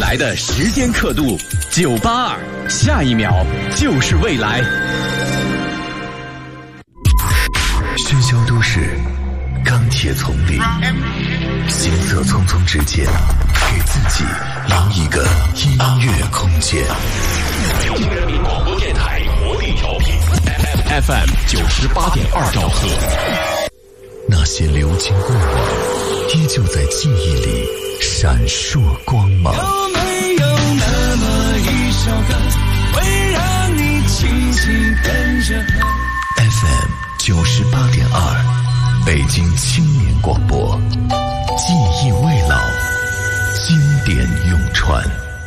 台的时间刻度982，下一秒就是未来。 喧嚣都市，钢铁丛林，行色匆匆之间，给自己留一个音乐空间。 北京人民广播电台活力调频 FM98.2兆赫。 那些流金过往，依旧在记忆里闪烁光芒。 有没有那么一首歌，会让你轻轻跟着 ？FM98.2，北京青年广播，记忆未老，经典永传。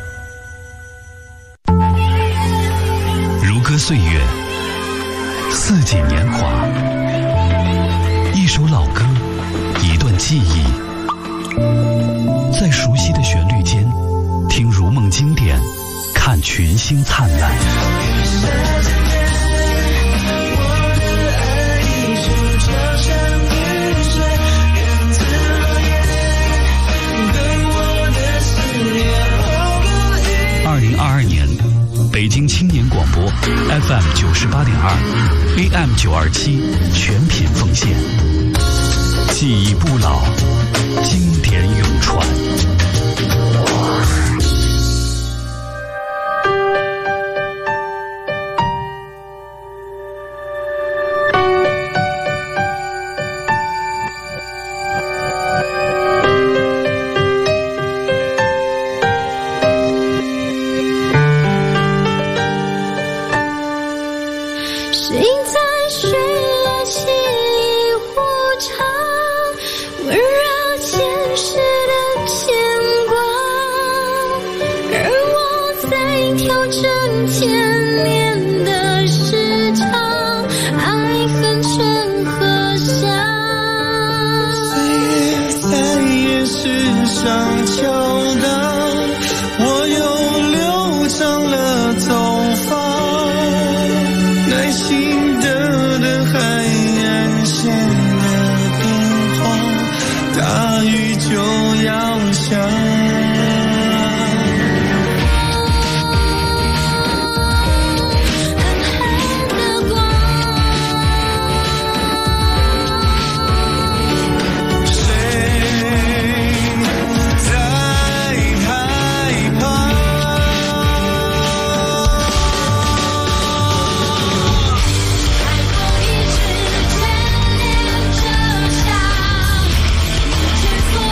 如歌岁月，四季年华，一首老歌，一段记忆，在熟悉的旋律间，听如梦经典，看群星灿烂。2022年，北京青年广播 FM98.2，AM927，全品奉献，记忆不老，经典永传。 风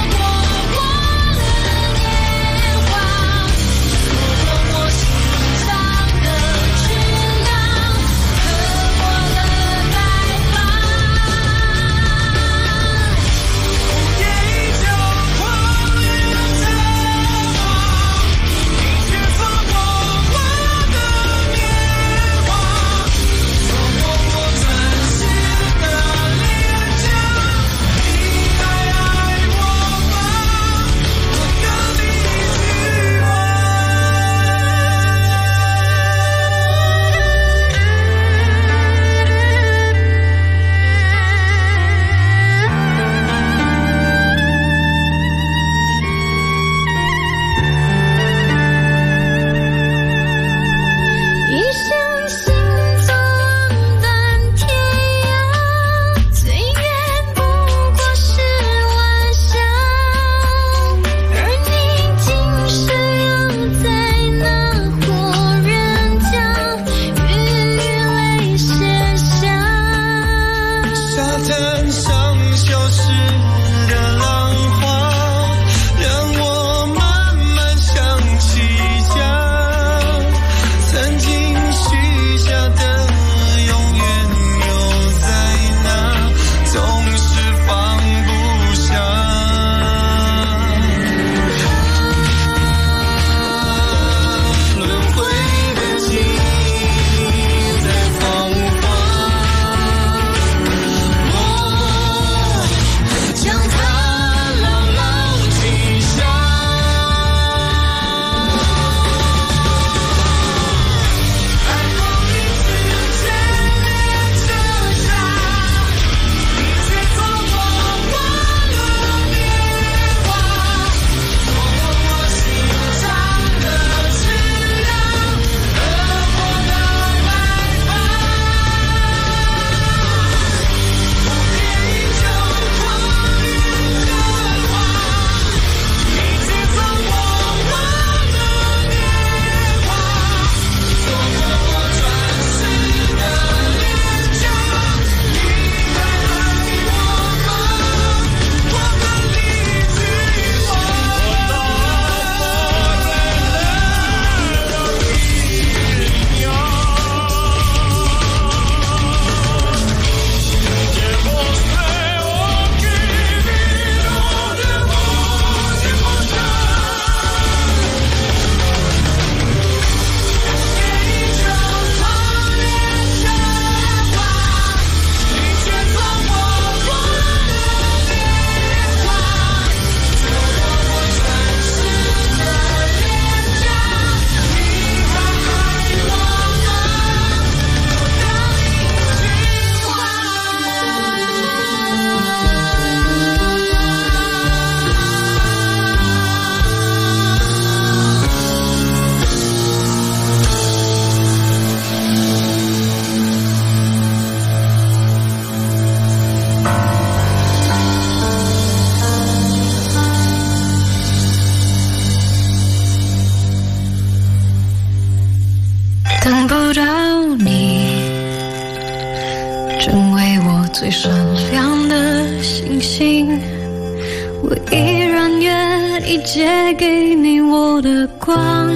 最闪亮的星星，我依然愿意借给你我的光，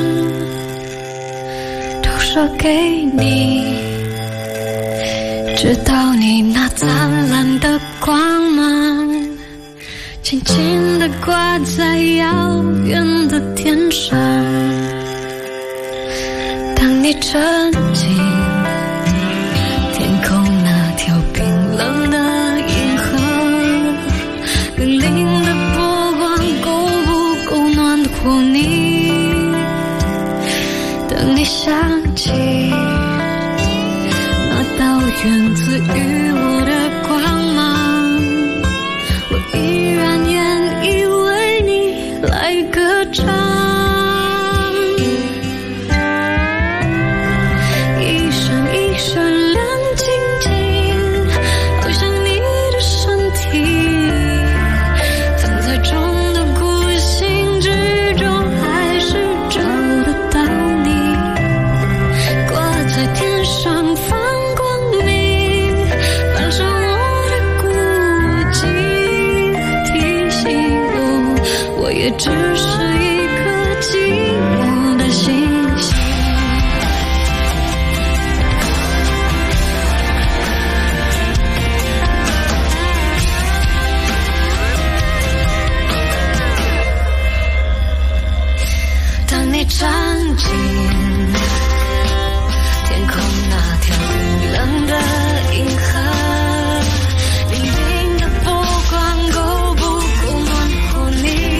都射给你，直到你那灿烂的光芒轻轻地挂在遥远的天上。当你沉浸天空那条冰冷的银河，粼粼的波光够不够暖和你？当你想起那道源自于我的光芒，我依然愿意为你来歌唱。也只是一颗寂寞的星星。当你站进天空那条冰冷的银河，粼粼的波光够不够暖和你？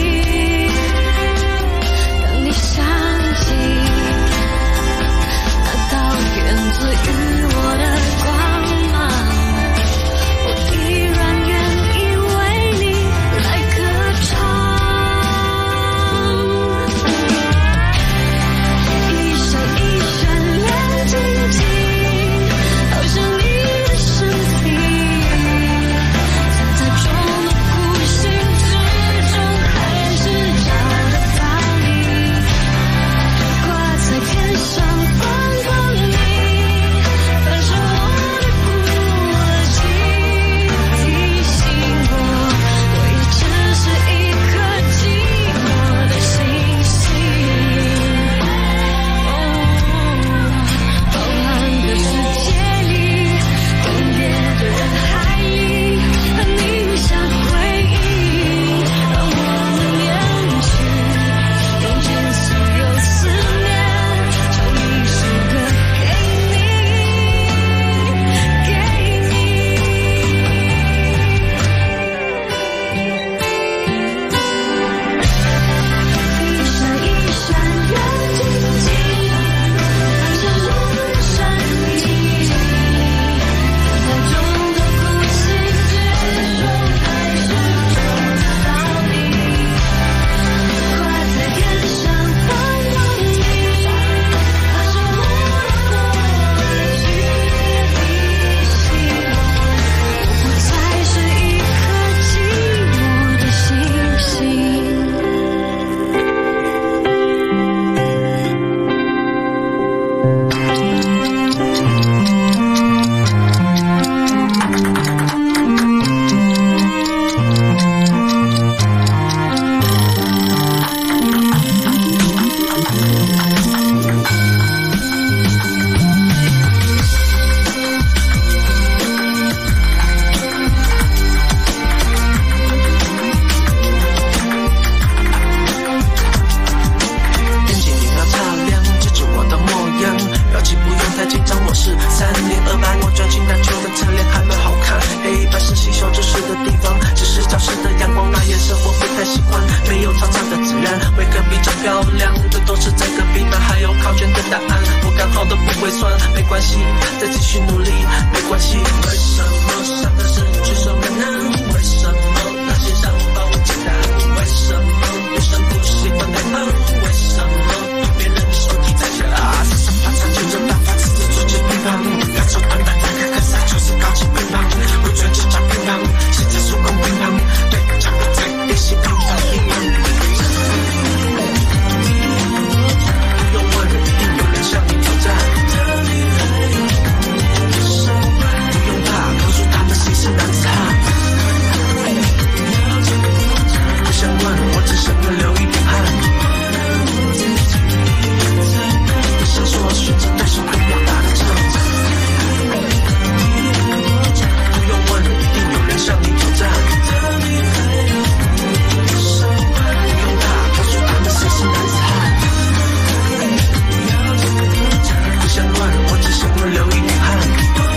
什么流一点汗。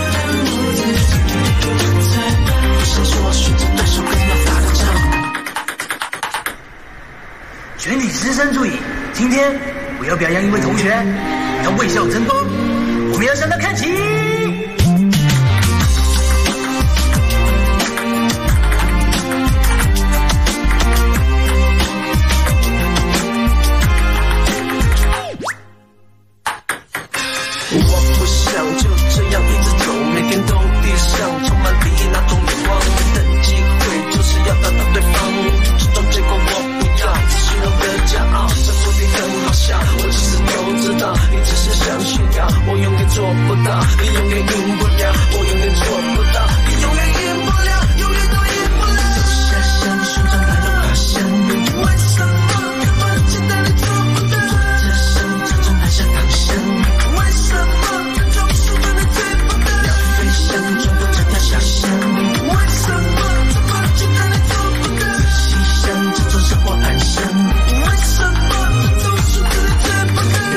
不想说选择对手更要打的仗。 全体师生注意，今天我要表扬一位同学，要为校争光，我们要向他看齐。 我不想就这样一直走，每天都地上充满敌意那种眼光，等机会就是要打倒对方，这种结果我不要，只是我的骄傲，这不必很好笑，我其实都知道，你只是想炫耀，我永远做不到，你永远赢不了，我永远做不到，你永远赢不了，永远都赢不了。手下像手掌那种好像，为什么那么简单你做不到？这生这种还像唐僧。什么总是真的追不到？要飞翔，转过这条小巷，为什么这么简单的做不到？仔细想，这种生活安详，为什么总是真的追不到？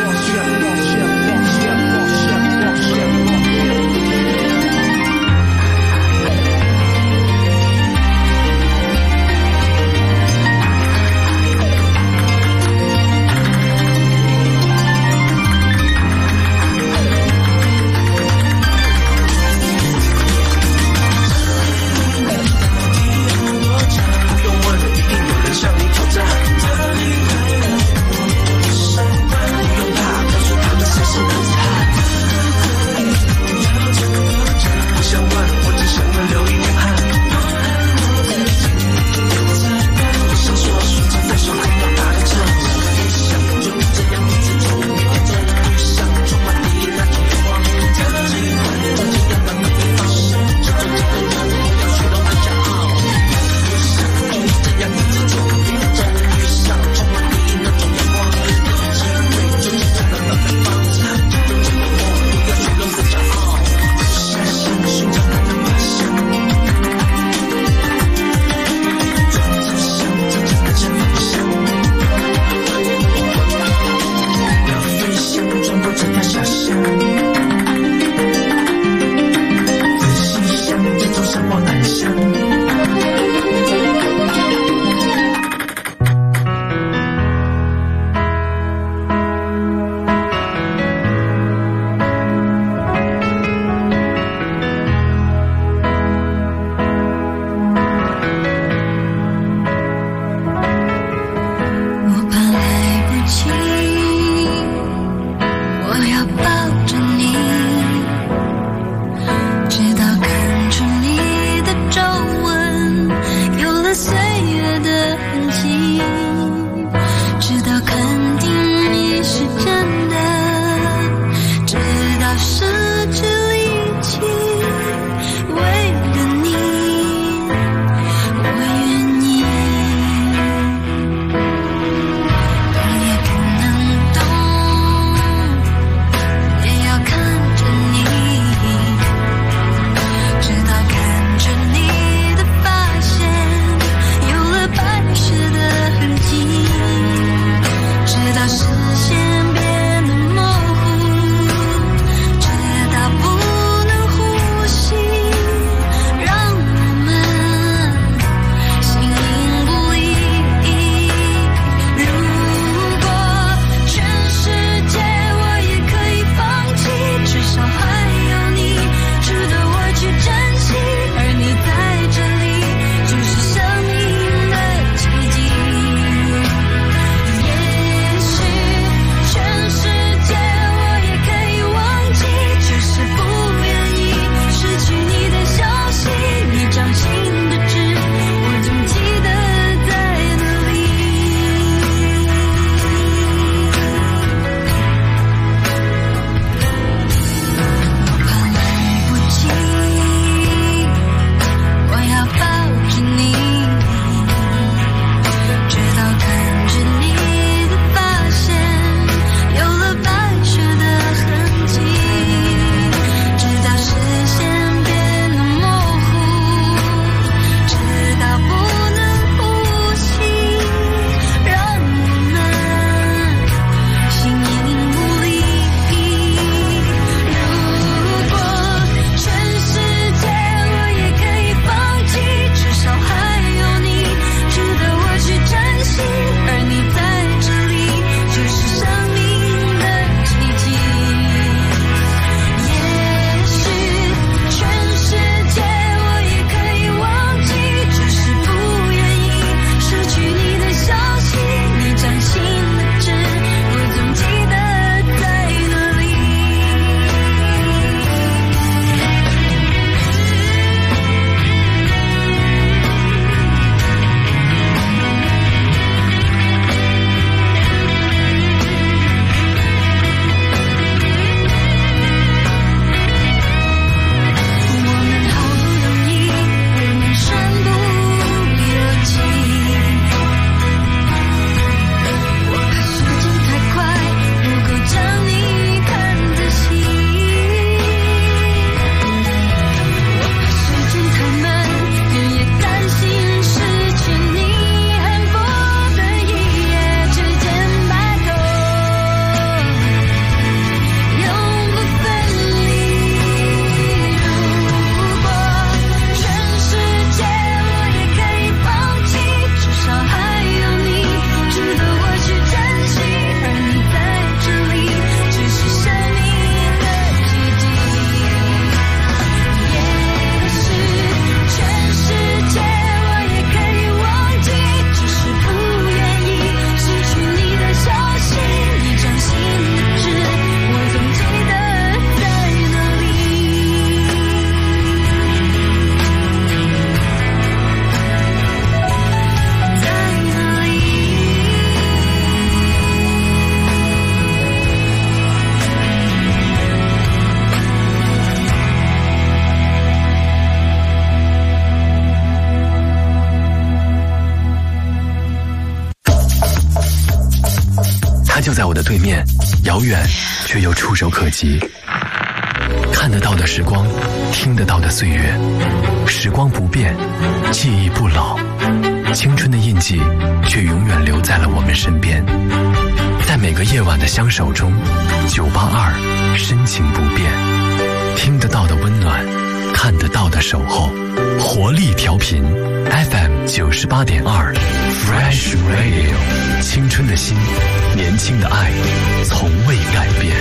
在我的对面，遥远却又触手可及。看得到的时光，听得到的岁月，时光不变，记忆不老，青春的印记却永远留在了我们身边。在每个夜晚的相守中，982深情不变，听得到的温暖，看得到的守候，活力调频 FM 98.2 Fresh Radio， 青春的心，年轻的爱，从未改变。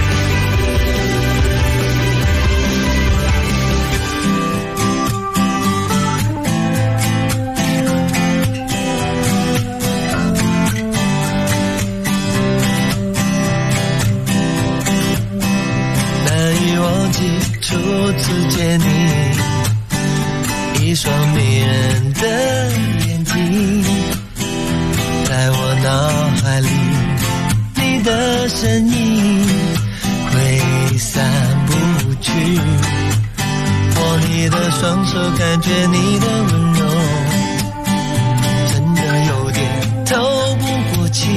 初次见你，一双迷人的眼睛，在我脑海里，你的身影挥散不去。握你的双手，感觉你的温柔，真的有点透不过气。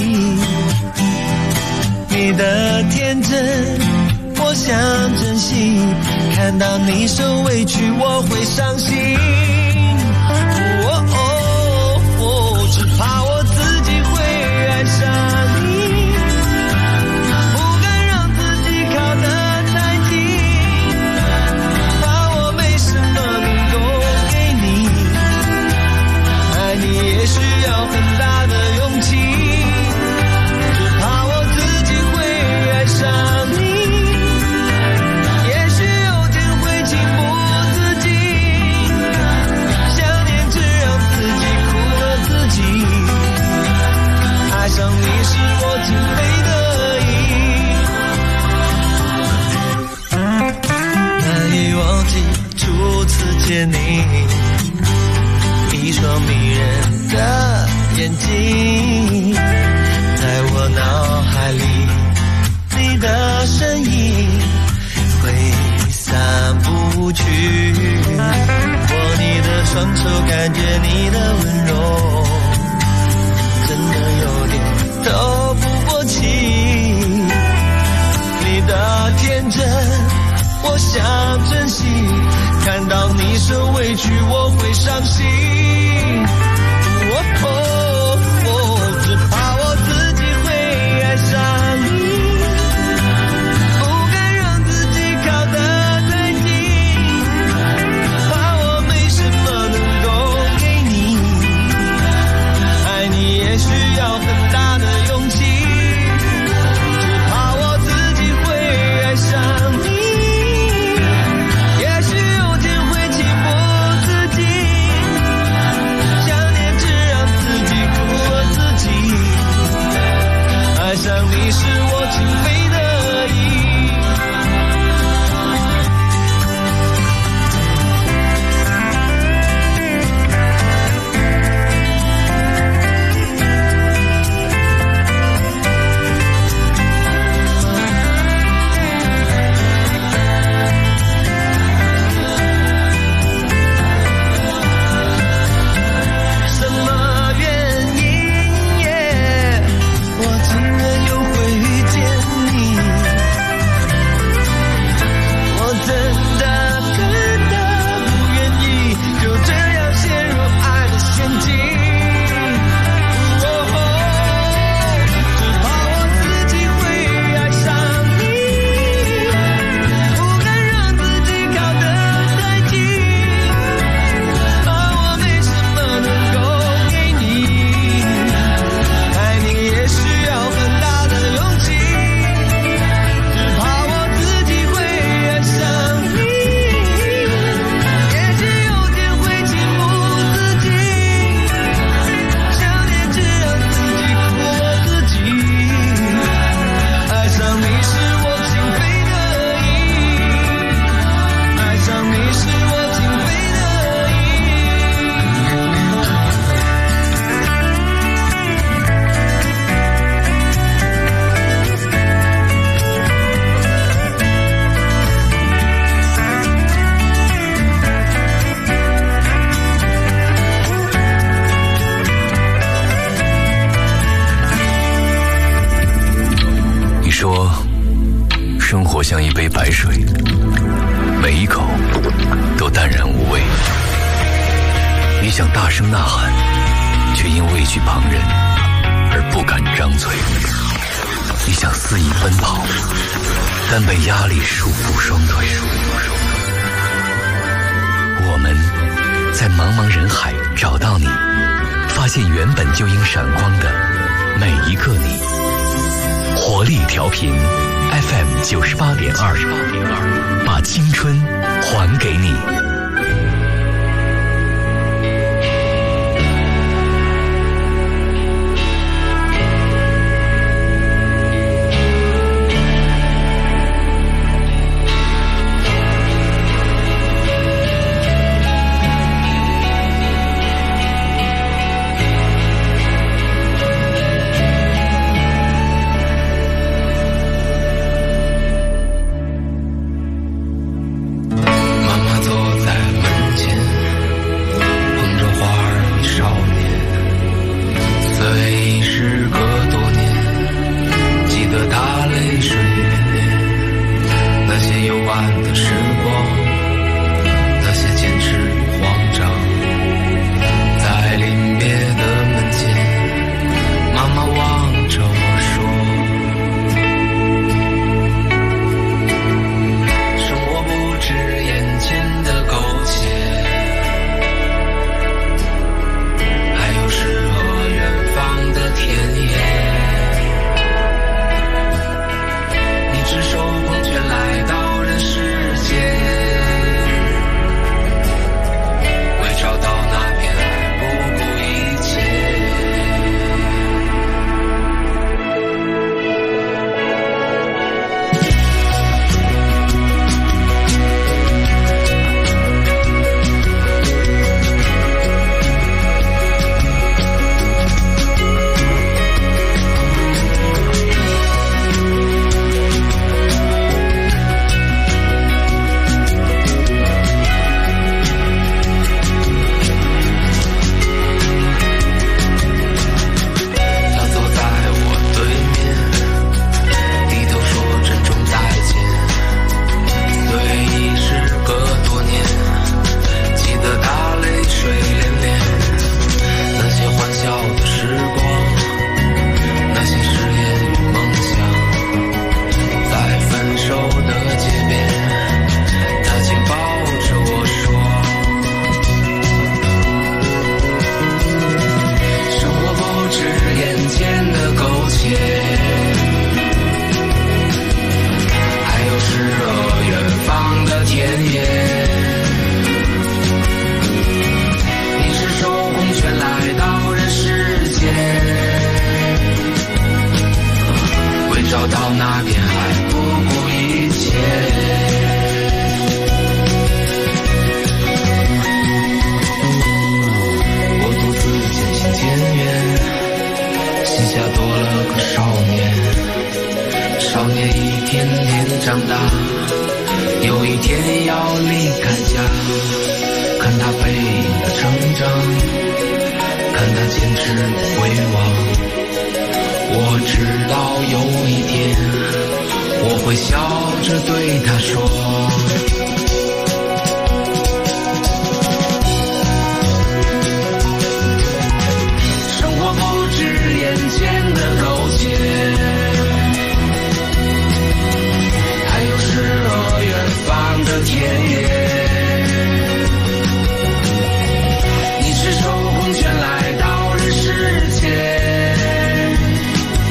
你的天真，我想珍惜，看到你受委屈我会伤心。只怕我自己会爱上你，不敢让自己靠得太近，怕我没什么能够给你，爱你也需要很大的勇气，只怕我自己会爱上你，爱上你是我情非得已，难以忘记初次见你，一双迷人的眼睛，在我脑海里，你的身影挥散不去。握你的双手，感觉你的温柔，真的有点透不过气。你的天真，我想珍惜，看到你受委屈我会伤心。只怕我自己会爱上你，不敢让自己靠得太近，怕我没什么能够给你，爱你也需要很大的勇气，只怕我自己会爱上你，也许有天会情不自禁， 活像一杯白水，每一口都淡然无味。你想大声呐喊，却因畏惧旁人而不敢张嘴。你想肆意奔跑，但被压力束缚双腿。我们在茫茫人海找到你，发现原本就应闪光的每一个你。活力调频 FM 98.2，把青春还给你。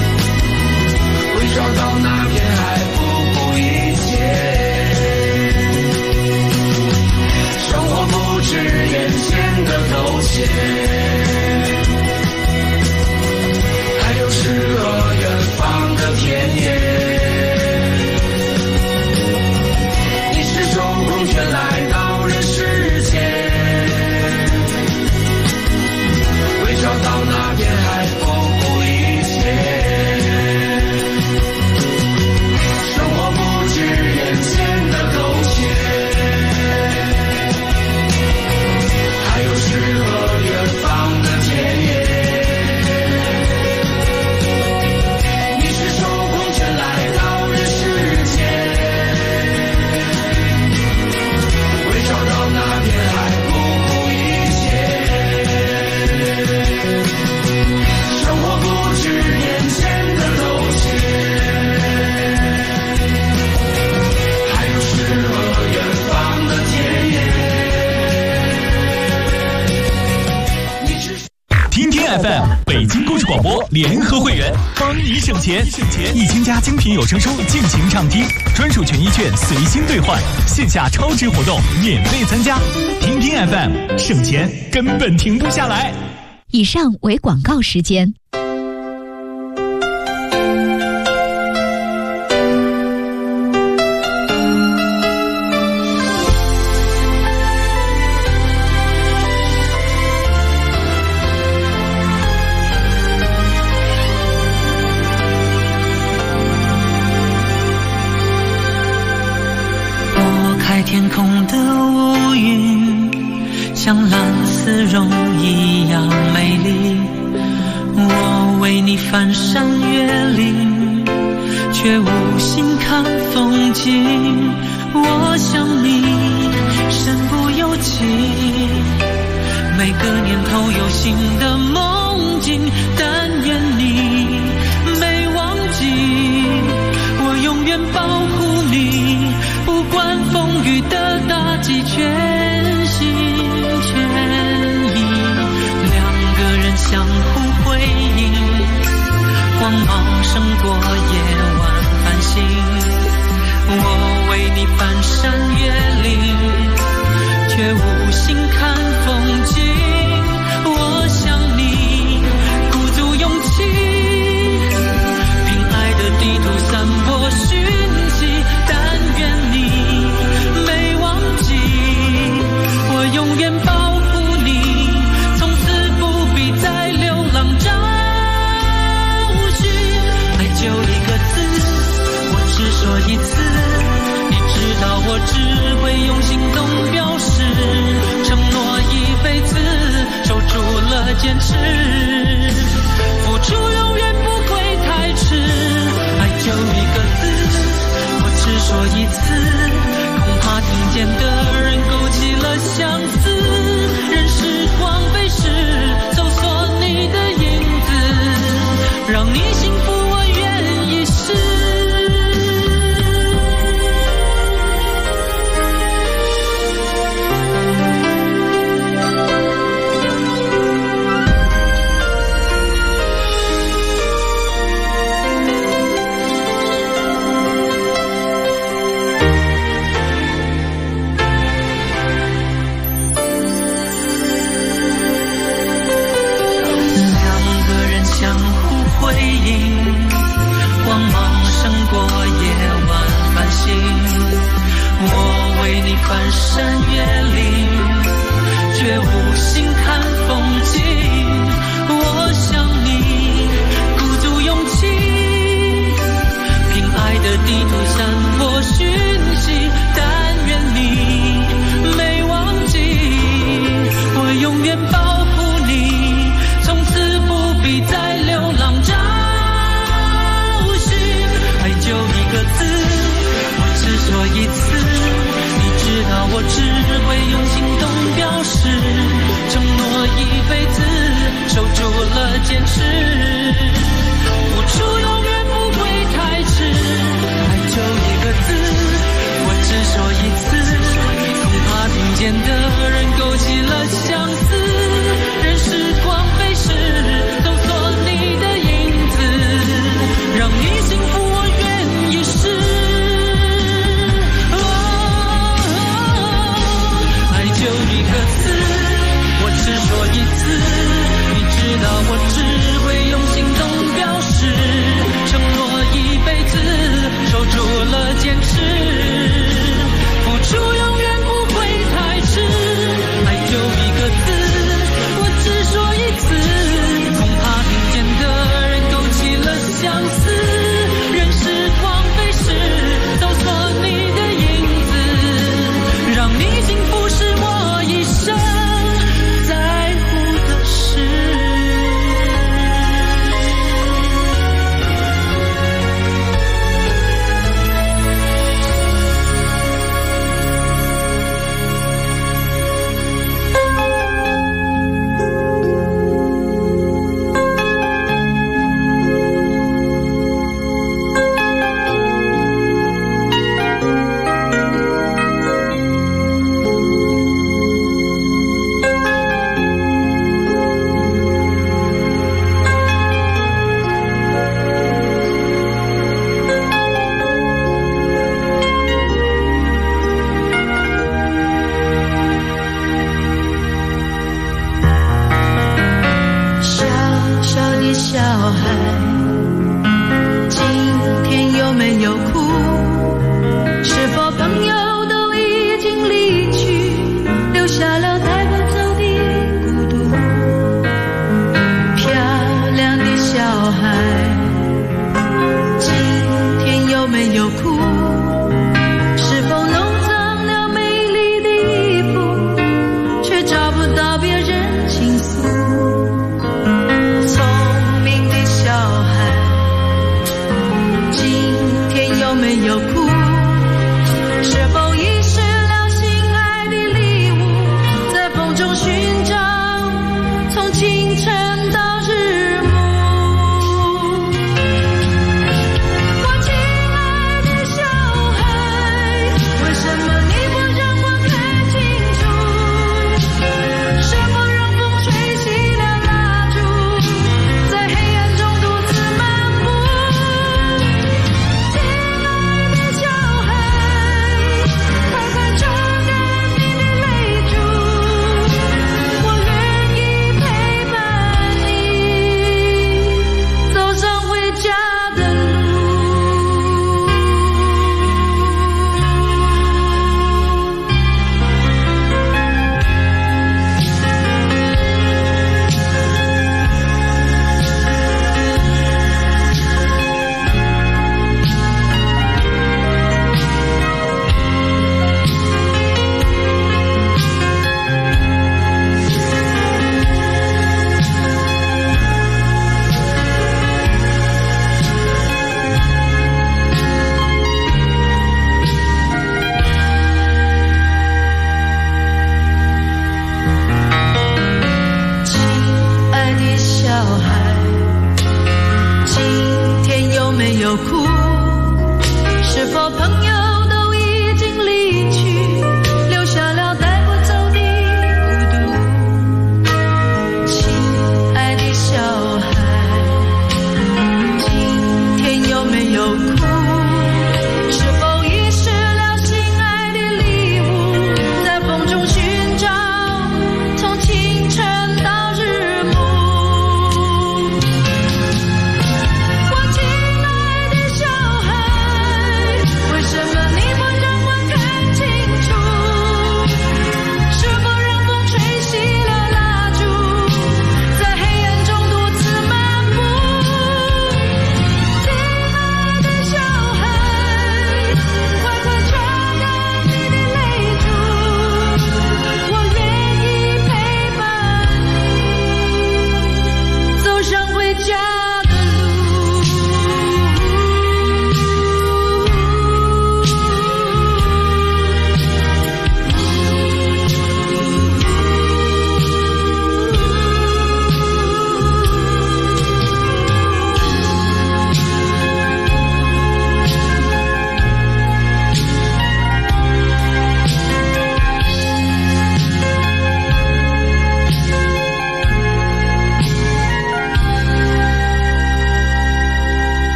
找到那片海，不顾一切。 广播联合会员，帮你省钱，1000加精品有声书尽情畅听，专属权益券随心兑换，线下超值活动免费参加，听听 FM， 省钱根本停不下来。 以上为广告时间。 天空的乌云像蓝丝绒一样美丽，我为你翻山越岭，却无心看风景。我想你身不由己，每个年头有新的梦境，但愿你没忘记，我永远保护你，不管风雨的打击，全心全意。两个人相互回应，光芒胜过夜晚繁星。我为你翻山越岭，却无心看风景。我想你鼓足勇气，凭爱的地图散播讯息，但愿你没忘记，我永远保护你，从此不必再流浪找寻。爱就一个字，我只说一次，你知道我只会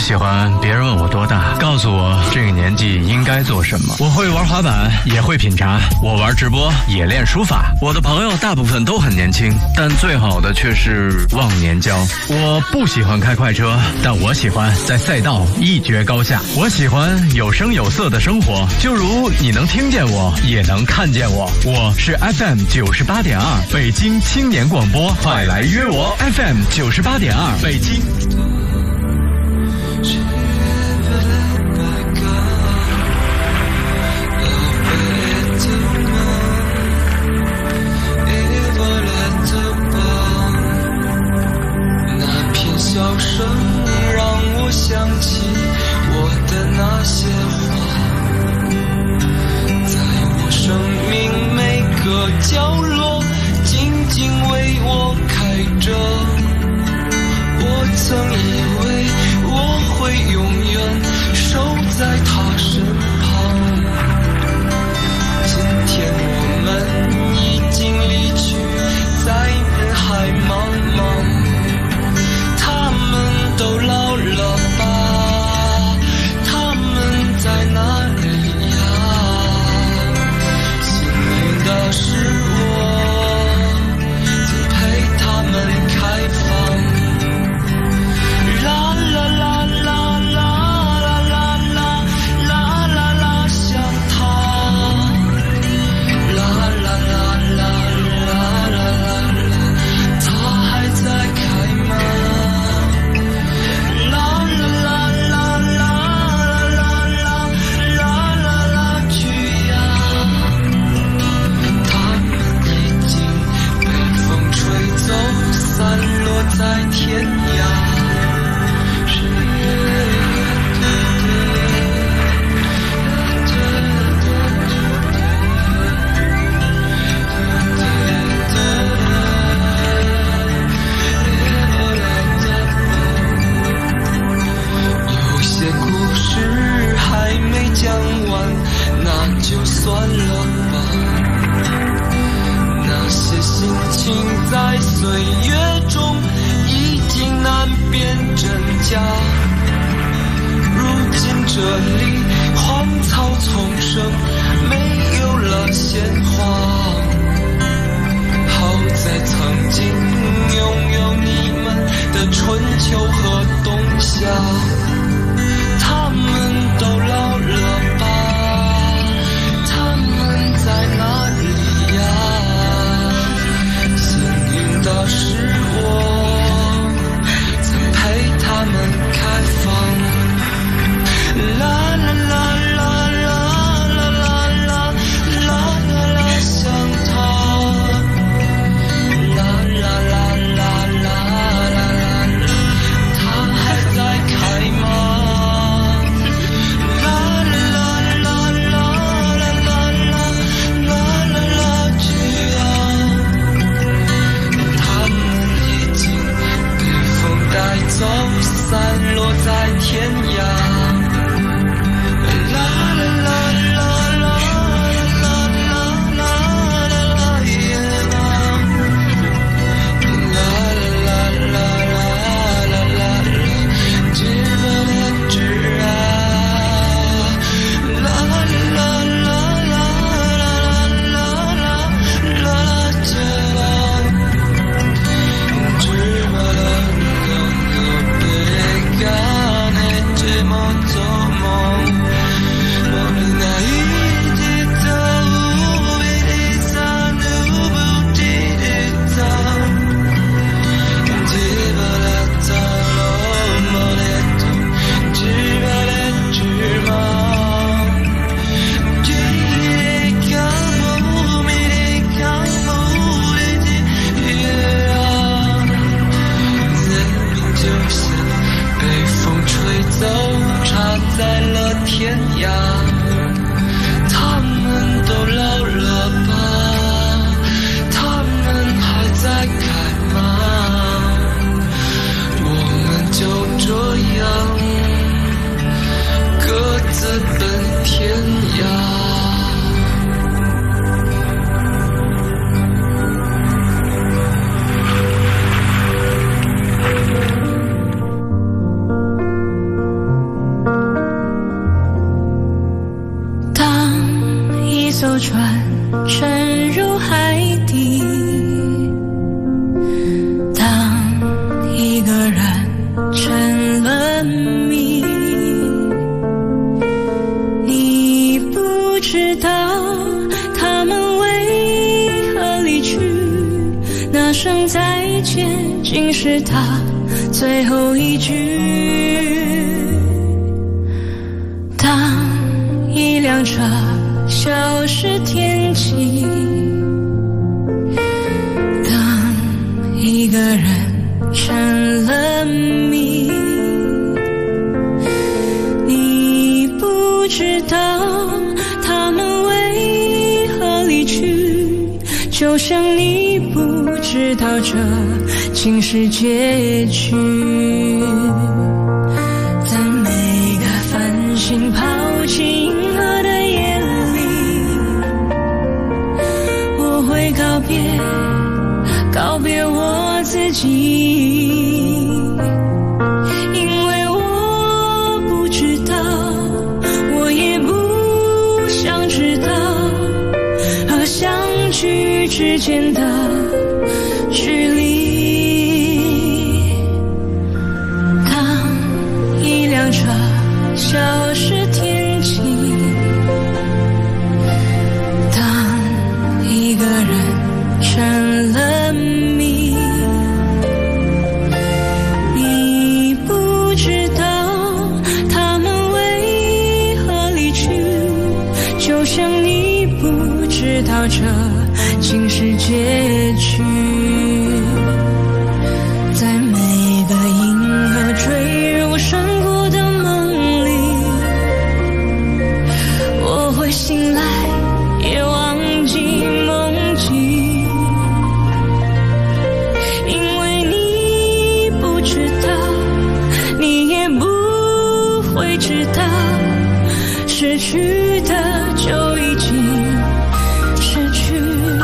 喜欢别人问我多大，告诉我这个年纪应该做什么。我会玩滑板，也会品茶，我玩直播，也练书法。我的朋友大部分都很年轻，但最好的却是忘年交。我不喜欢开快车，但我喜欢在赛道一决高下。我喜欢有声有色的生活，就如你能听见我，也能看见我。我是 FM 98.2北京青年广播，快来约我 FM 98.2北京。 那片笑声让我想起我的那些话，在我生命每个角落静静为我开着。我曾以为我会永远守在他身旁，今天我们已经离去，在人海茫茫。他们都老了吧？他们在哪里呀？幸运的是我曾陪他们开放。啦啦啦啦啦啦啦啦啦啦啦，想他。啦啦啦啦啦啦啦啦，他还在开吗？啦啦啦啦啦啦啦啦啦啦，去呀！他们已经被风吹走，散落在天涯。讲完那就算了吧，那些心情在岁月中已经难辨真假。如今这里荒草丛生，没有了鲜花，好在曾经拥有你们的春秋和冬夏。他们都老了吧？他们在哪里呀？幸运的是我曾陪他们开放。啦啦啦啦啦艘船沉入海底，当一个人成了谜，你不知道他们为何离去，那声再见竟是他最后一句。当一辆车消失天际，当一个人成了谜，你不知道他们为何离去，就像你不知道这竟是结局。在每个繁星抛弃银河的夜里，我会告别我自己，因为我不知道，我也不想知道，和相聚之间的距离。当一辆车消失天际，当一个人成了谜，你不知道他们为何离去，就像你不知道这竟是结局。在每个银河坠入山谷的梦里，我会醒来也忘记梦境，因为你不知道，你也不会知道，失去的就已经失去。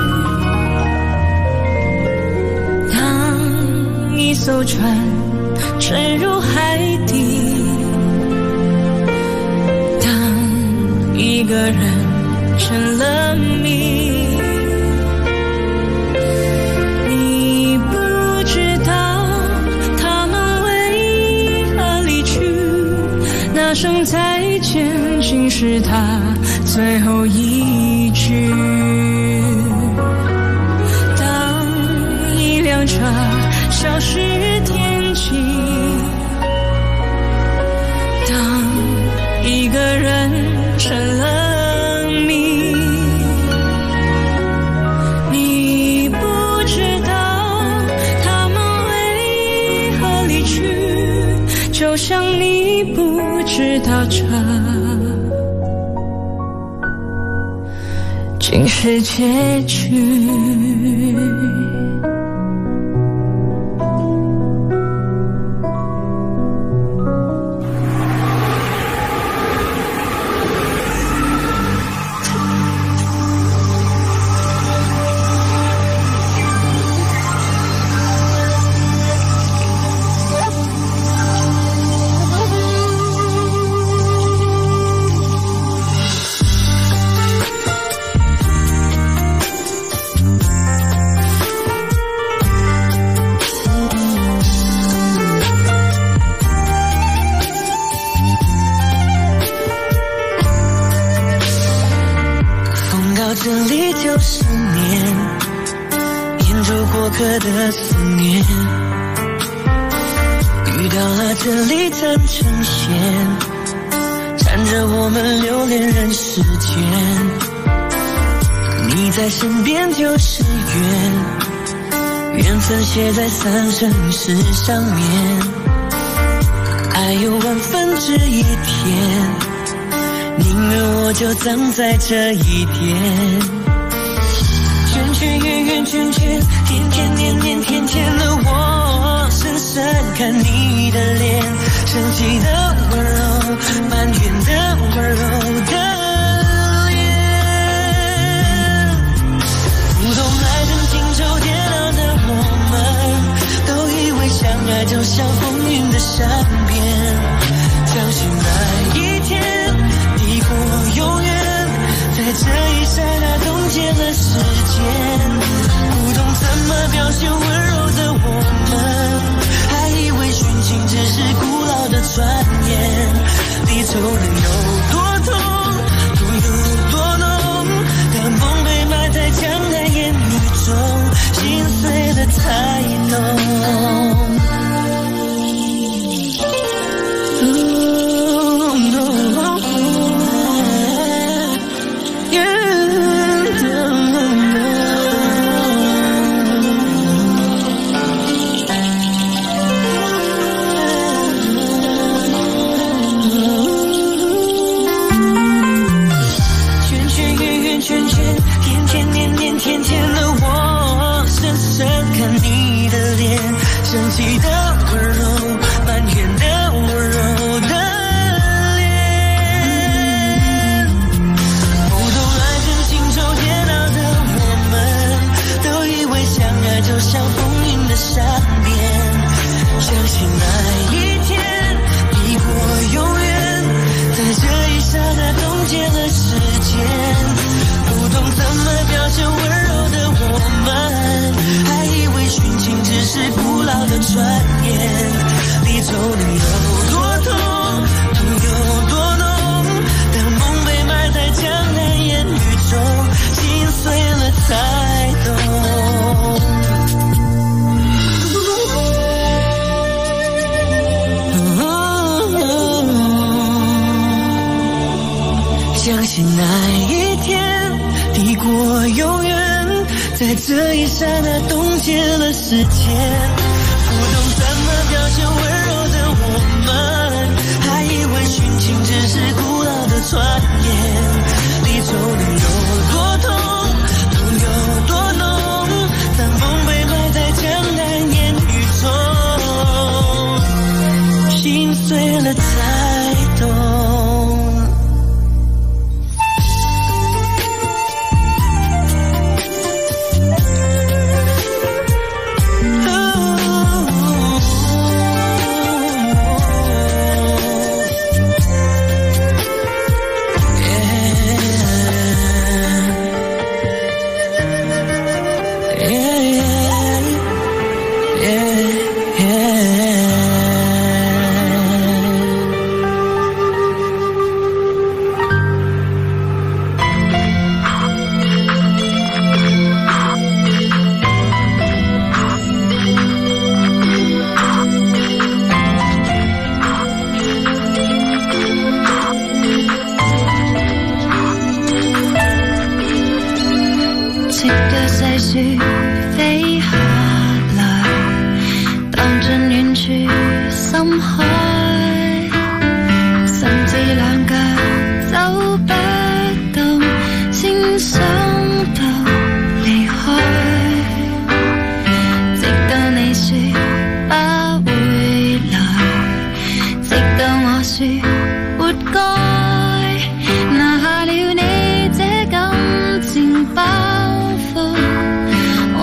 当一艘船沉入海底，当一个人成了谜，你不知道他们为何离去，那声再见竟是他最后一句。当一辆车消失天际，当一个人成了谜，你不知道他们为何离去，就像你不知道这竟是结局。 这里就是念，沿着过客的思念，遇到了这里才呈现，缠着我们留恋人世间。你在身边就是缘，缘分写在三生石上面，爱有万分之一甜，宁愿我就葬在这一点。圈圈圆圆圈圈，天天年年天天的我，深深看你的脸，生气的温柔，埋怨的温柔的脸。不懂爱恨情仇跌倒的我们，都以为相爱就像风云的善变，相信那一天抵过永远，在这一刹那冻结了时间，不懂怎么表现温柔的我们，还以为殉情只是古老的传言，离愁能有多痛，痛有多浓，当梦被埋在江南烟雨中，心碎了才浓。生气的温柔，满天的温柔的脸，不懂爱恨情仇煎熬的我们，都以为相爱就像风云的善变，相信那一天抵过永远，在这一刹那冻结了时间，不懂怎么表现温柔的我们，还以为殉情只是古老的传言，离愁能有多痛，痛有多浓，当梦被埋在江南烟雨中，心碎了才懂。相信那一天抵过永远，在这一刹那冻结了时间，不懂怎么表现温柔的我们，还以为殉情只是古老的传言，离愁能有多痛，痛有多浓，当梦被埋在江南烟雨中，心碎了才懂。 拿下了你這感情包袱，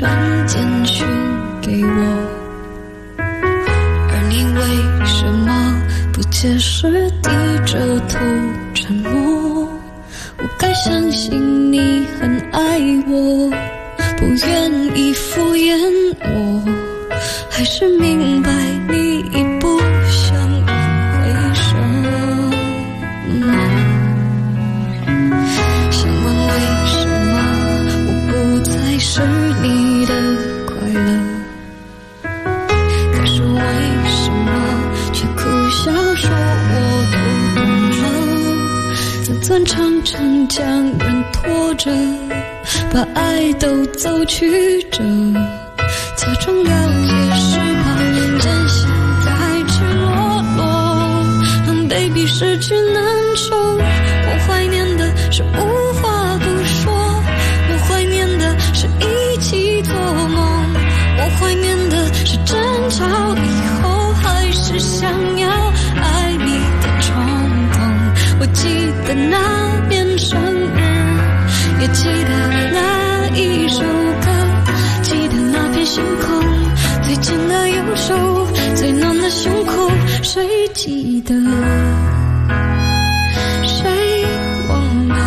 传简讯给我，而你为什么不解释，低着头沉默？我该相信你很爱我，不愿意敷衍我，还是明白你已不想一回首？想问为什么我不再是你的快乐，可是为什么却苦笑说我都懂了？自尊常常将人拖着，把爱都走曲折，假装了解是怕真相太赤裸裸，让 baby 失去难受。我怀念的是无话不说，我怀念的是一起做梦，我怀念的是争吵以后还是想要爱你的冲动。我记得那年生日，也记得那一首歌，记得那片星空，最紧的右手，最暖的胸口，谁记得？谁忘了？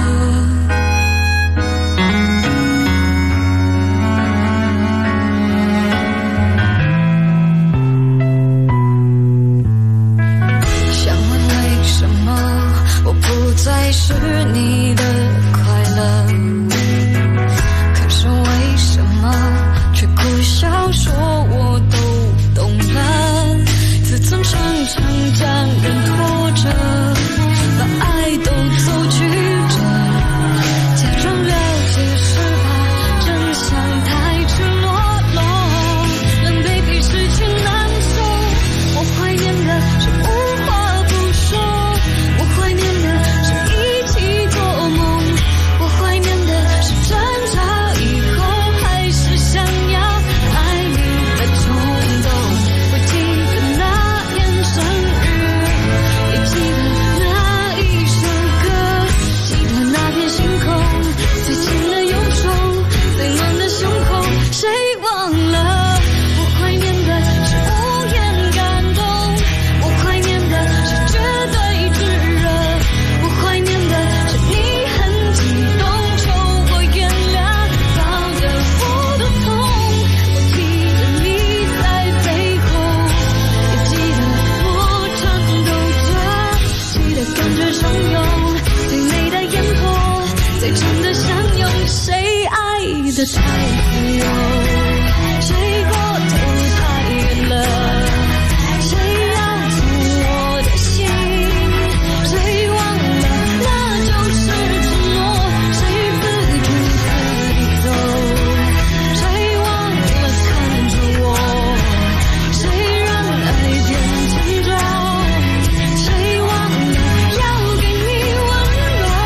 想问为什么我不再是你的快乐？可是为什么却苦笑说我都懂了？自尊常常将人拖着，把爱都走曲折，假装了解是怕真相太赤裸裸，让 baby 失去难受。我怀念的是无话不说，我怀念的是一起做梦，我怀念的是争吵以后还是想要爱你的冲动。我记得那年生日，也记得那一首歌，记得那片星空，最紧的右手，最暖的胸口，谁忘了？我怀念的是无言感动，我怀念的是绝对炙热，我怀念的是你很激动，求我原谅到的我的痛。我记得你在背后，也记得我颤抖着，记得感觉汹涌，最美的烟火，最真的相拥，谁爱的太自由，谁过头太远了，谁要走我的心，谁忘了那就是承诺，谁自主自己走，谁忘了看着我，谁让爱变沉重，谁忘了要给你温柔。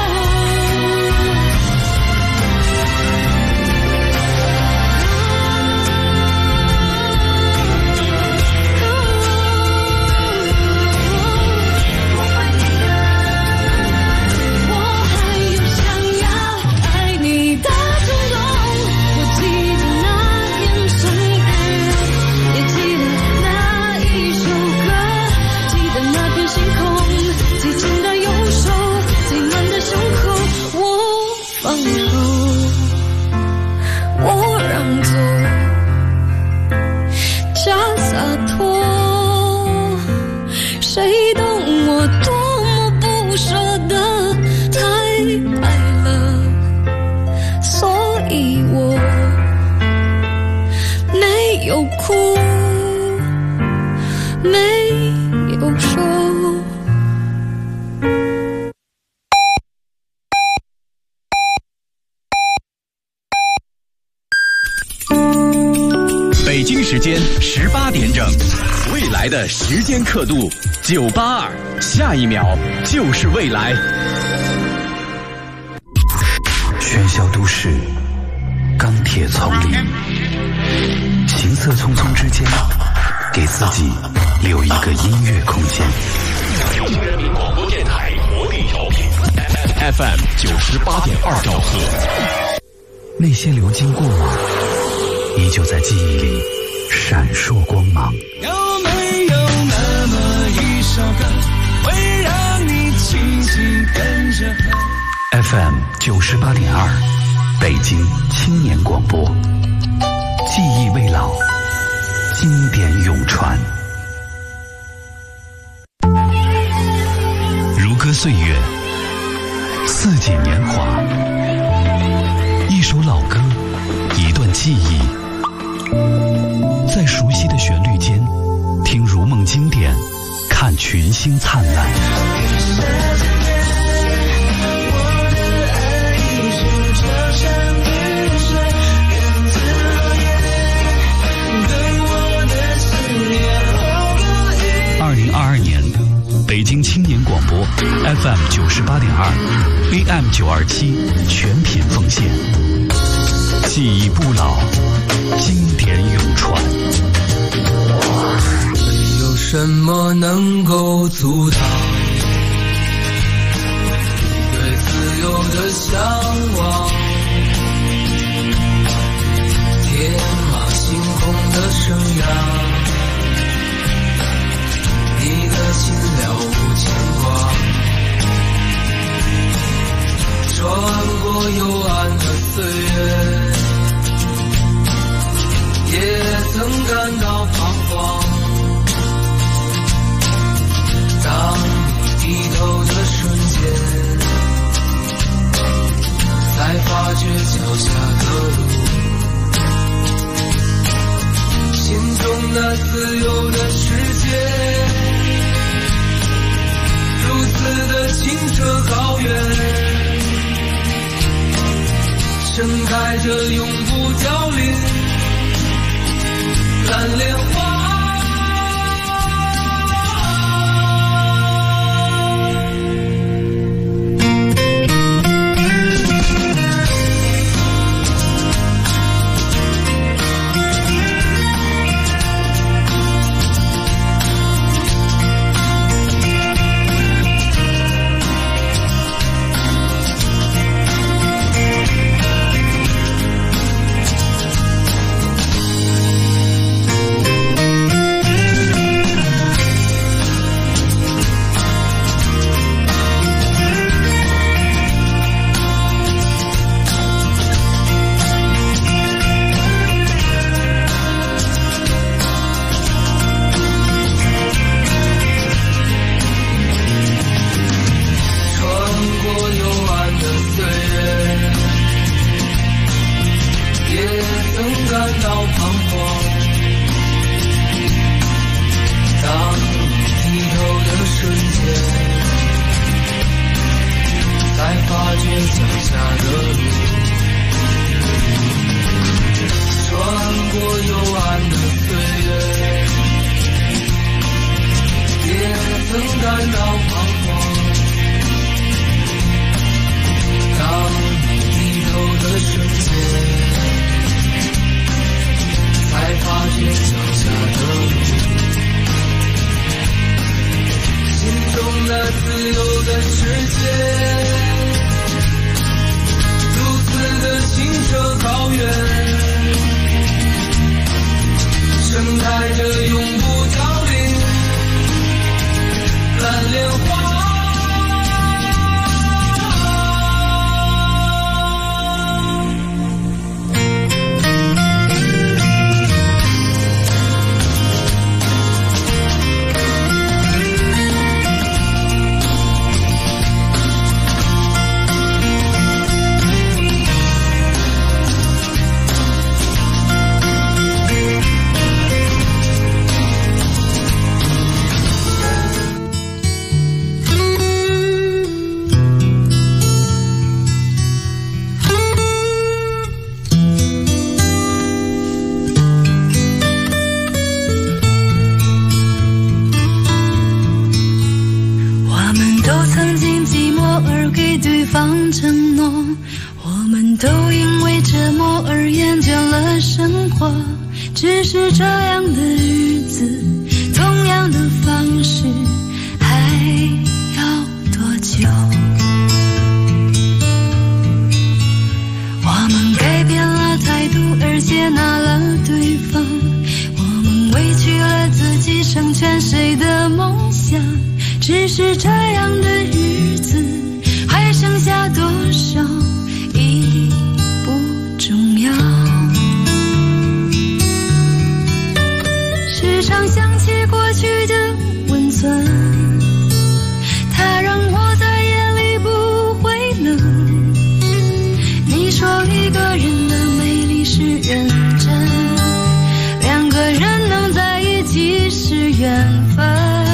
我还有想要爱你的冲动，我记得那年生日，也记得那一首歌，记得那片星空，最紧的右手，最暖的胸口，我放手，我让座，假洒脱，谁懂我多么不舍得，太爱了，所以我没有哭，没有说。 北京时间18点整，未来的时间刻度982，下一秒就是未来。 喧嚣都市，钢铁丛林，行色匆匆之间，给自己留一个音乐空间。 北京人民广播电台活力调频 FM 98.2兆赫。 那些流经过往， 依旧在记忆里闪烁光芒。 有没有那么一首歌，会让你轻轻跟着和 ？FM 98.2，北京青年广播，记忆未老，经典永传。如歌岁月，四季年华，一首老歌，一段记忆，在熟悉的旋律间，听如梦经典，看群星灿烂。2022年，北京青年广播 FM 98.2 AM 927全品奉献，记忆不老，经典永传。 没有什么能够阻挡你对自由的向往，天马行空的生涯，你的心了无牵挂，穿过幽暗的岁月，也曾感到彷徨。当你低头的瞬间，才发觉脚下的路，心中那自由的世界，如此的清澈高远，盛开着永不凋零蓝莲花。 只是这样的日子，同样的方式，还要多久？我们改变了态度，而接纳了是这样的日子，还剩下多少已不重要。时常想起过去的温存，它让我在夜里不会冷。你说一个人的美丽是认真，两个人能在一起是缘分。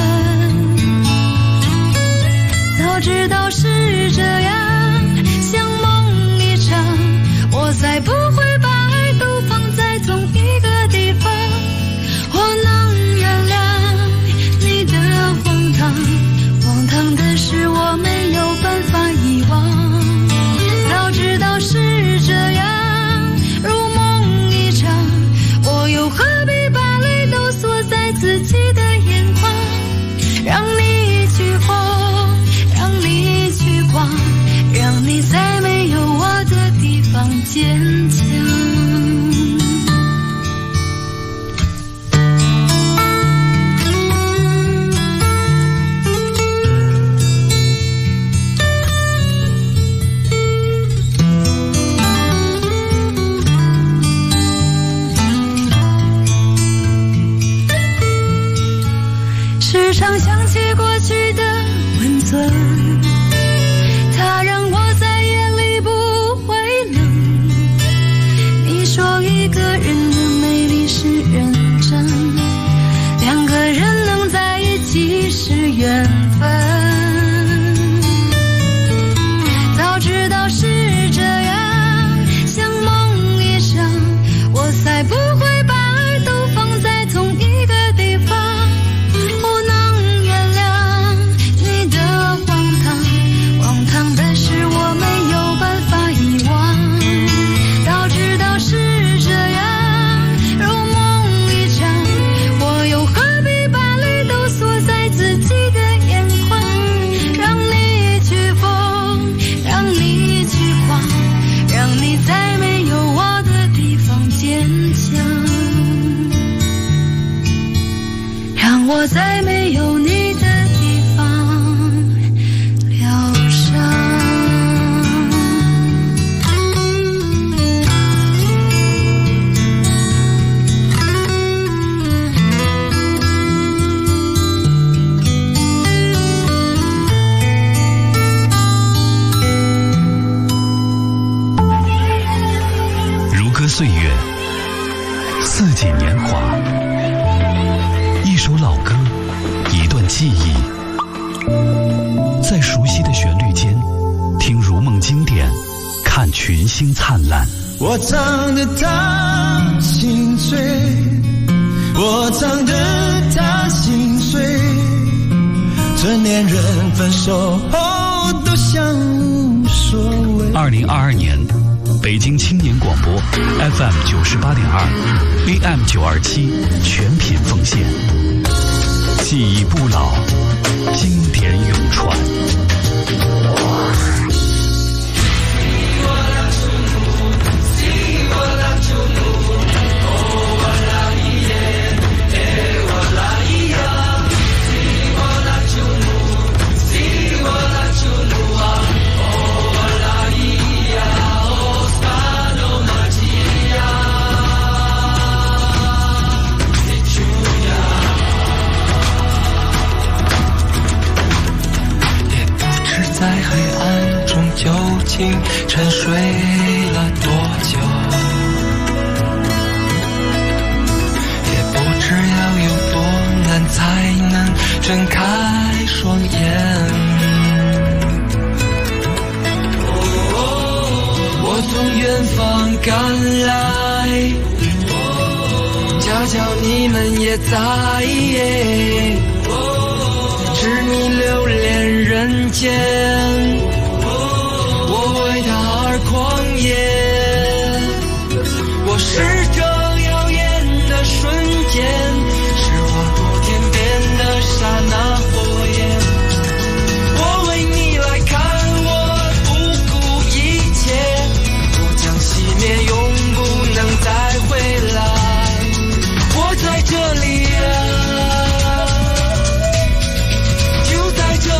早知道是这样，像梦一场，我才不会把爱都放在同一个地方。我能原谅你的荒唐，荒唐的是我没有办法遗忘。早知道是这样，如梦一场，我又何必把泪都锁在自己的眼眶。让你去疯，让你去狂，让你在没有我的地方坚强。时常想起过去的温存，它让我在夜里不会冷。你说一个人的美丽是认真，两个人能在一起是缘分。早知道是这样，像梦一场，我才不会把爱都放在同一个地方。我在没有你的地方疗伤。 如歌岁月，四季年华。一首老歌，一段记忆，在熟悉的旋律间，听如梦经典，看群星灿烂。 我唱得他心碎，我唱得他心碎，成年人分手后都像无所谓。 2022年，北京青年广播 FM98.2 AM 927全品奉献，记忆不老，经典永传。 在黑暗中究竟沉睡了多久，也不知要有多难才能睁开双眼。我从远方赶来，悄悄你们也在，是你留恋人间，我为他而狂野。我是这耀眼的瞬间，是我昨天变的刹那火焰。我为你来看，我不顾一切，不将熄灭，永不能再回来。我在这里啊，就在这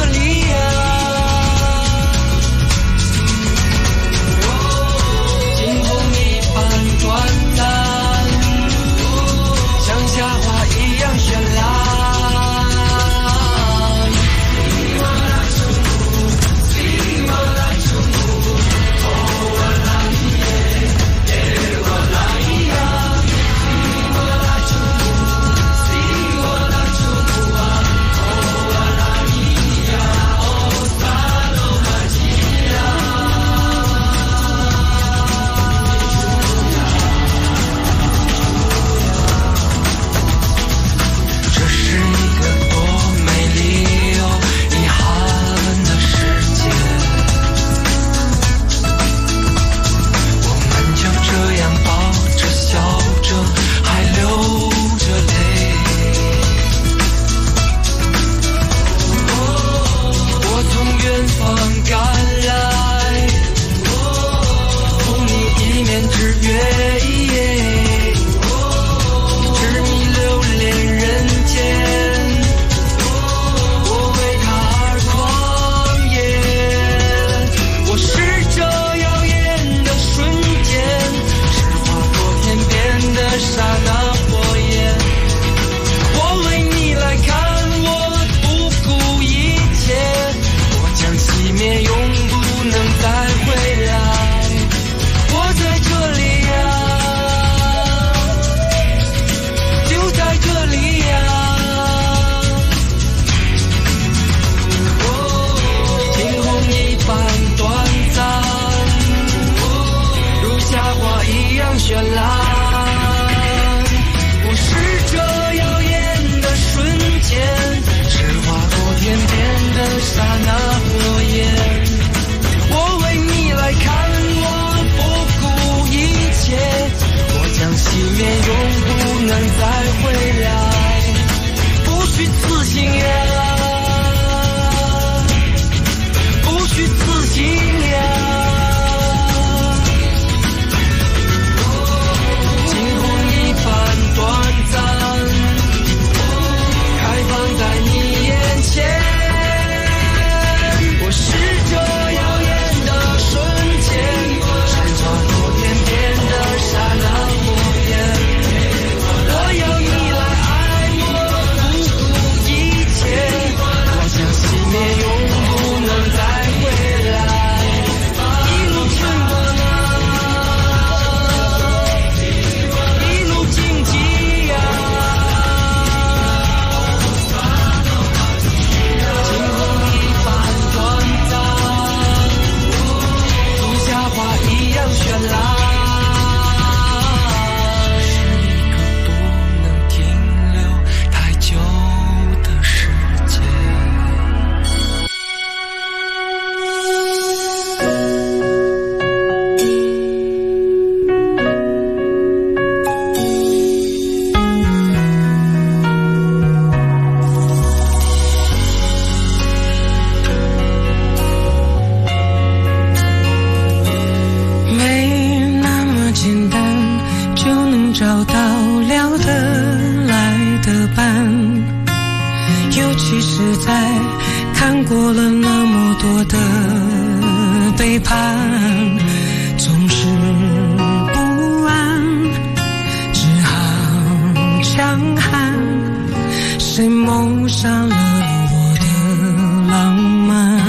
惊讶。惊鸿一般短暂，开放在你眼前。我是这耀眼的瞬间，闪烁多点点的刹那默片。我要你来爱我，不顾一切，我想熄灭永不能再回来。一路春光啊，一路荆棘呀，惊鸿一般短暂，如夏花一样绚烂。找到聊得来的伴，尤其是在看过了那么多的背叛，总是不安，只好强悍。谁谋杀了我的浪漫？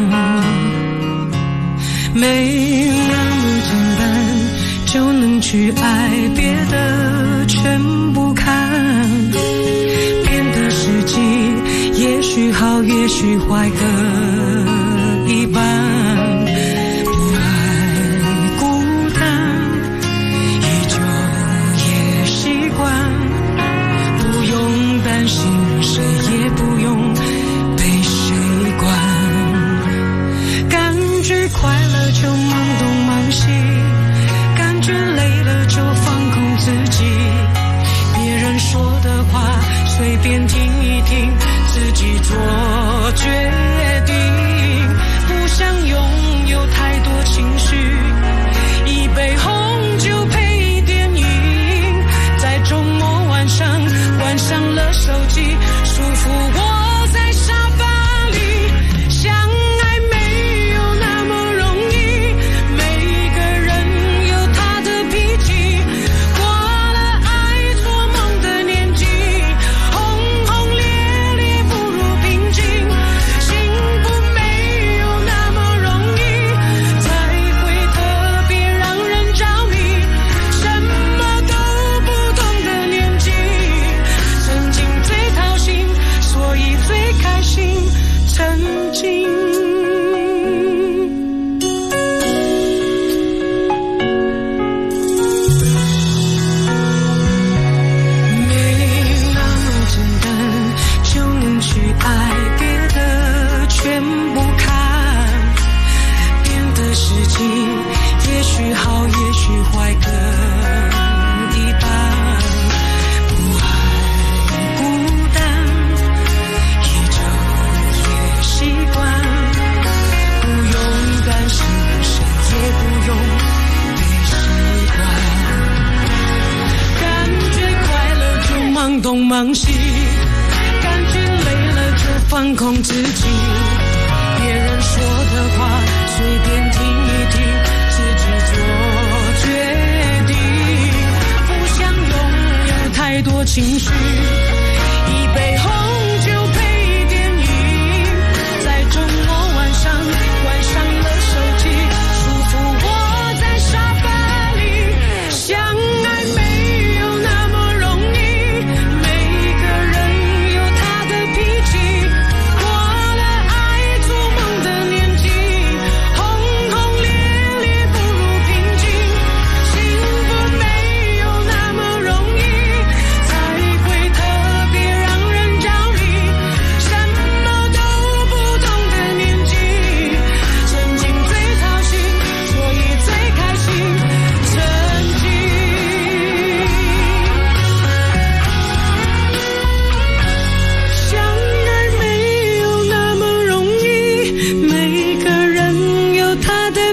没那么简单就能去爱，别的全不看。变的时机也许好也许坏各一半，不爱孤单依旧也习惯，不用担心谁也不用被谁管，感觉快乐就忙东忙西，感觉累了就放空自己，别人说的话随便听一听，自己做决定，不想拥有太多情绪，一杯红酒配电影，在周末晚上关上了手机，舒服窝在沙发里，相爱没有那么容易，每个人有他的脾气，过了爱做梦的年纪，轰轰烈烈不如平静，幸福没有那么容易，才会特别让人着迷，什么都不懂的年纪，曾经最掏心，所以最开心，曾经没那么简单就能去爱，别的全不看，变的时机也许好也许坏各一半，不爱孤单依旧也习惯，不用担心谁也不用被谁管，感觉快乐就忙东忙西，感觉累了就放空自己，别人说的话随便听一听，自己做决定，不想拥有太多情绪，一杯红酒配电影，在周末晚上关上了手机，舒服窝在沙发里，相爱没有那么容易，每个人有他的脾气，过了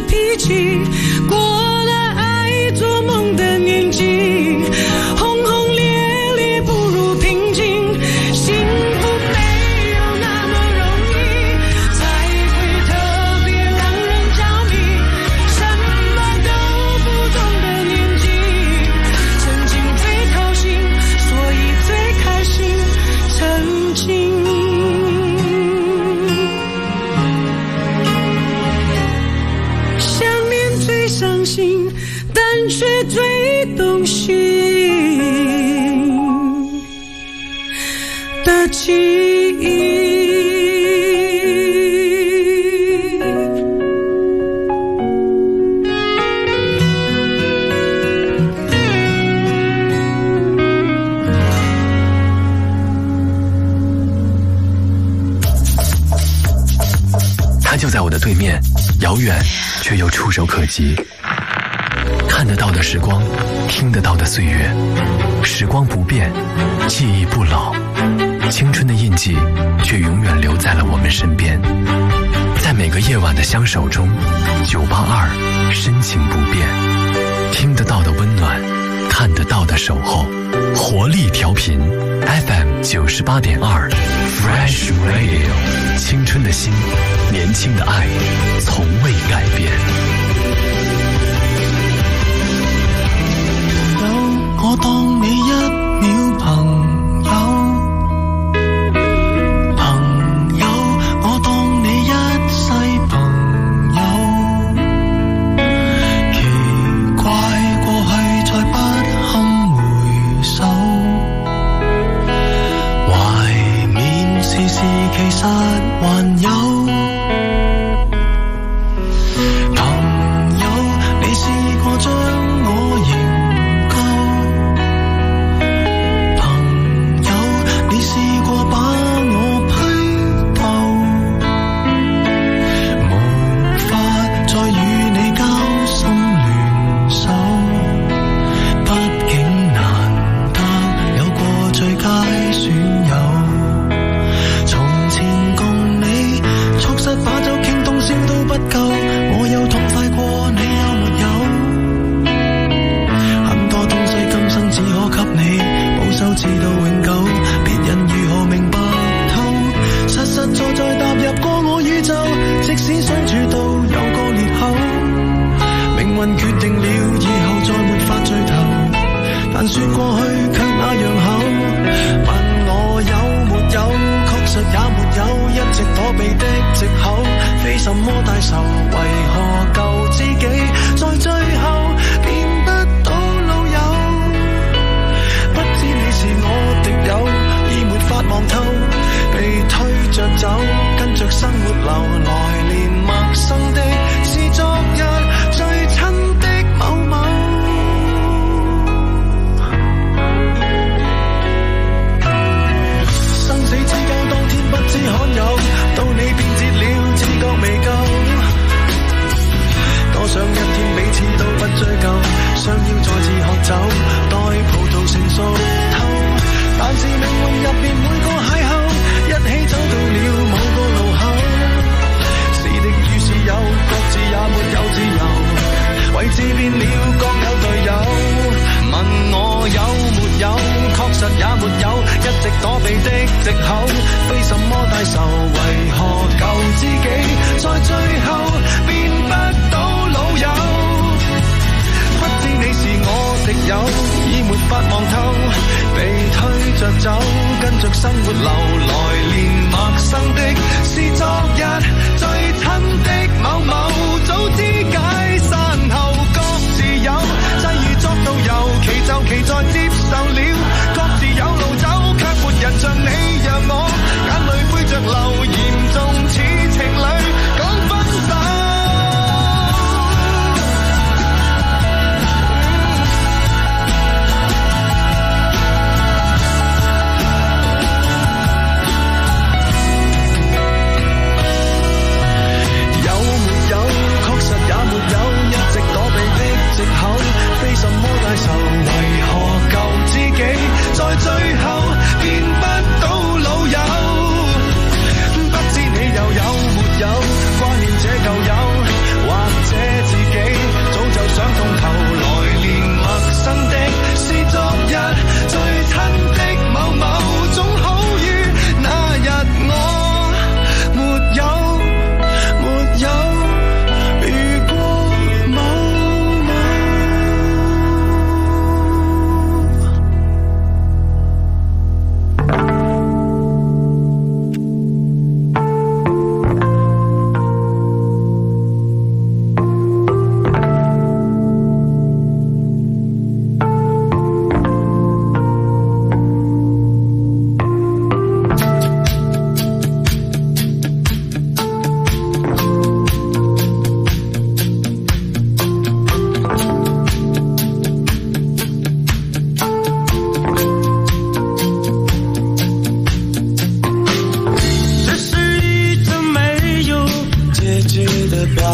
脾气，过了爱做梦的年纪，轰轰烈烈不如平静，幸福没有那么容易，才会特别让人着迷，什么都不懂的年纪，曾经最高兴，所以最开心，曾经想念最伤心，但却最动心的记忆。 它就在我的对面，遥远却又触手可及。看得到的时光，听得到的岁月，时光不变，记忆不老，青春的印记却永远留在了我们身边。在每个夜晚的相守中，982深情不变，听得到的温暖，看得到的守候，活力调频 FM 98.2 Fresh Radio， 青春的心，年轻的爱，从未改变。 我當你一秒朋友，朋友，我當你一世朋友。奇怪，過去再不堪回首，懷緬時時其實還有。朋友，你試過將我仍直到永久，別人如何明白透，實實在在踏入過我宇宙，即使相處到有個裂口，命運決定了以後再沒法聚頭，但說過去卻那樣厚，問我有沒有，確實也沒有，一直躲避的藉口，非什麼大仇，為何舊知己在最後變得到老友，不知你是我敵友，已沒法望透，被推着走，跟着生活流，來年陌生的是昨日最親的某某。生死之交當天不知罕有，到你變節了，自覺未夠，多想一天彼此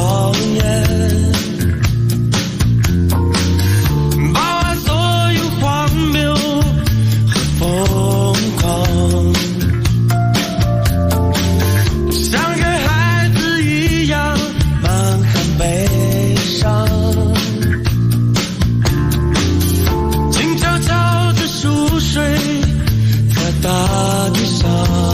谎言，包含所有荒谬和疯狂，像个孩子一样满含悲伤，静悄悄地熟睡在大地上。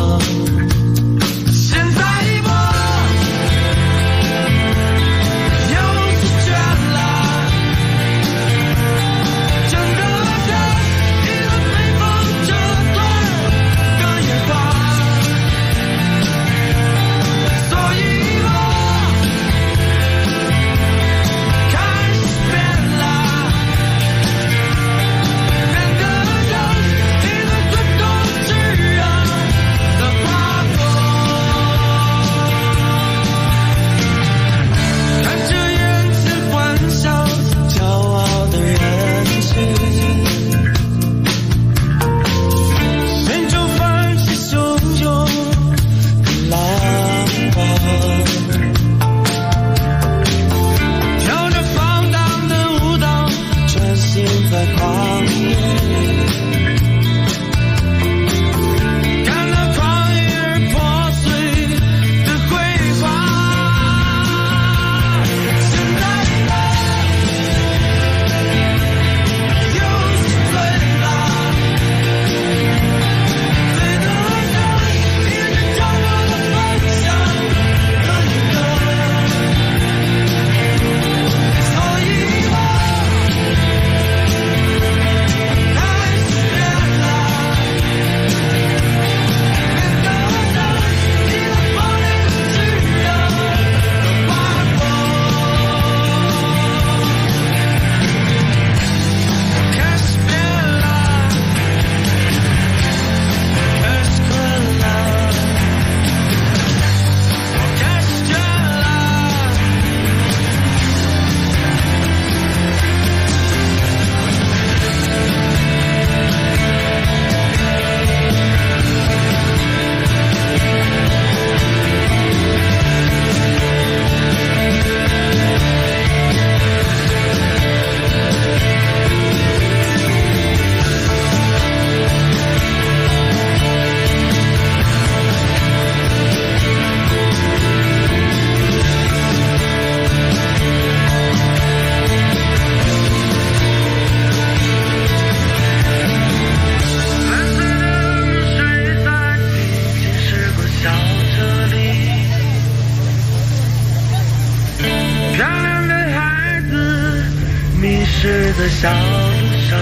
的小路上，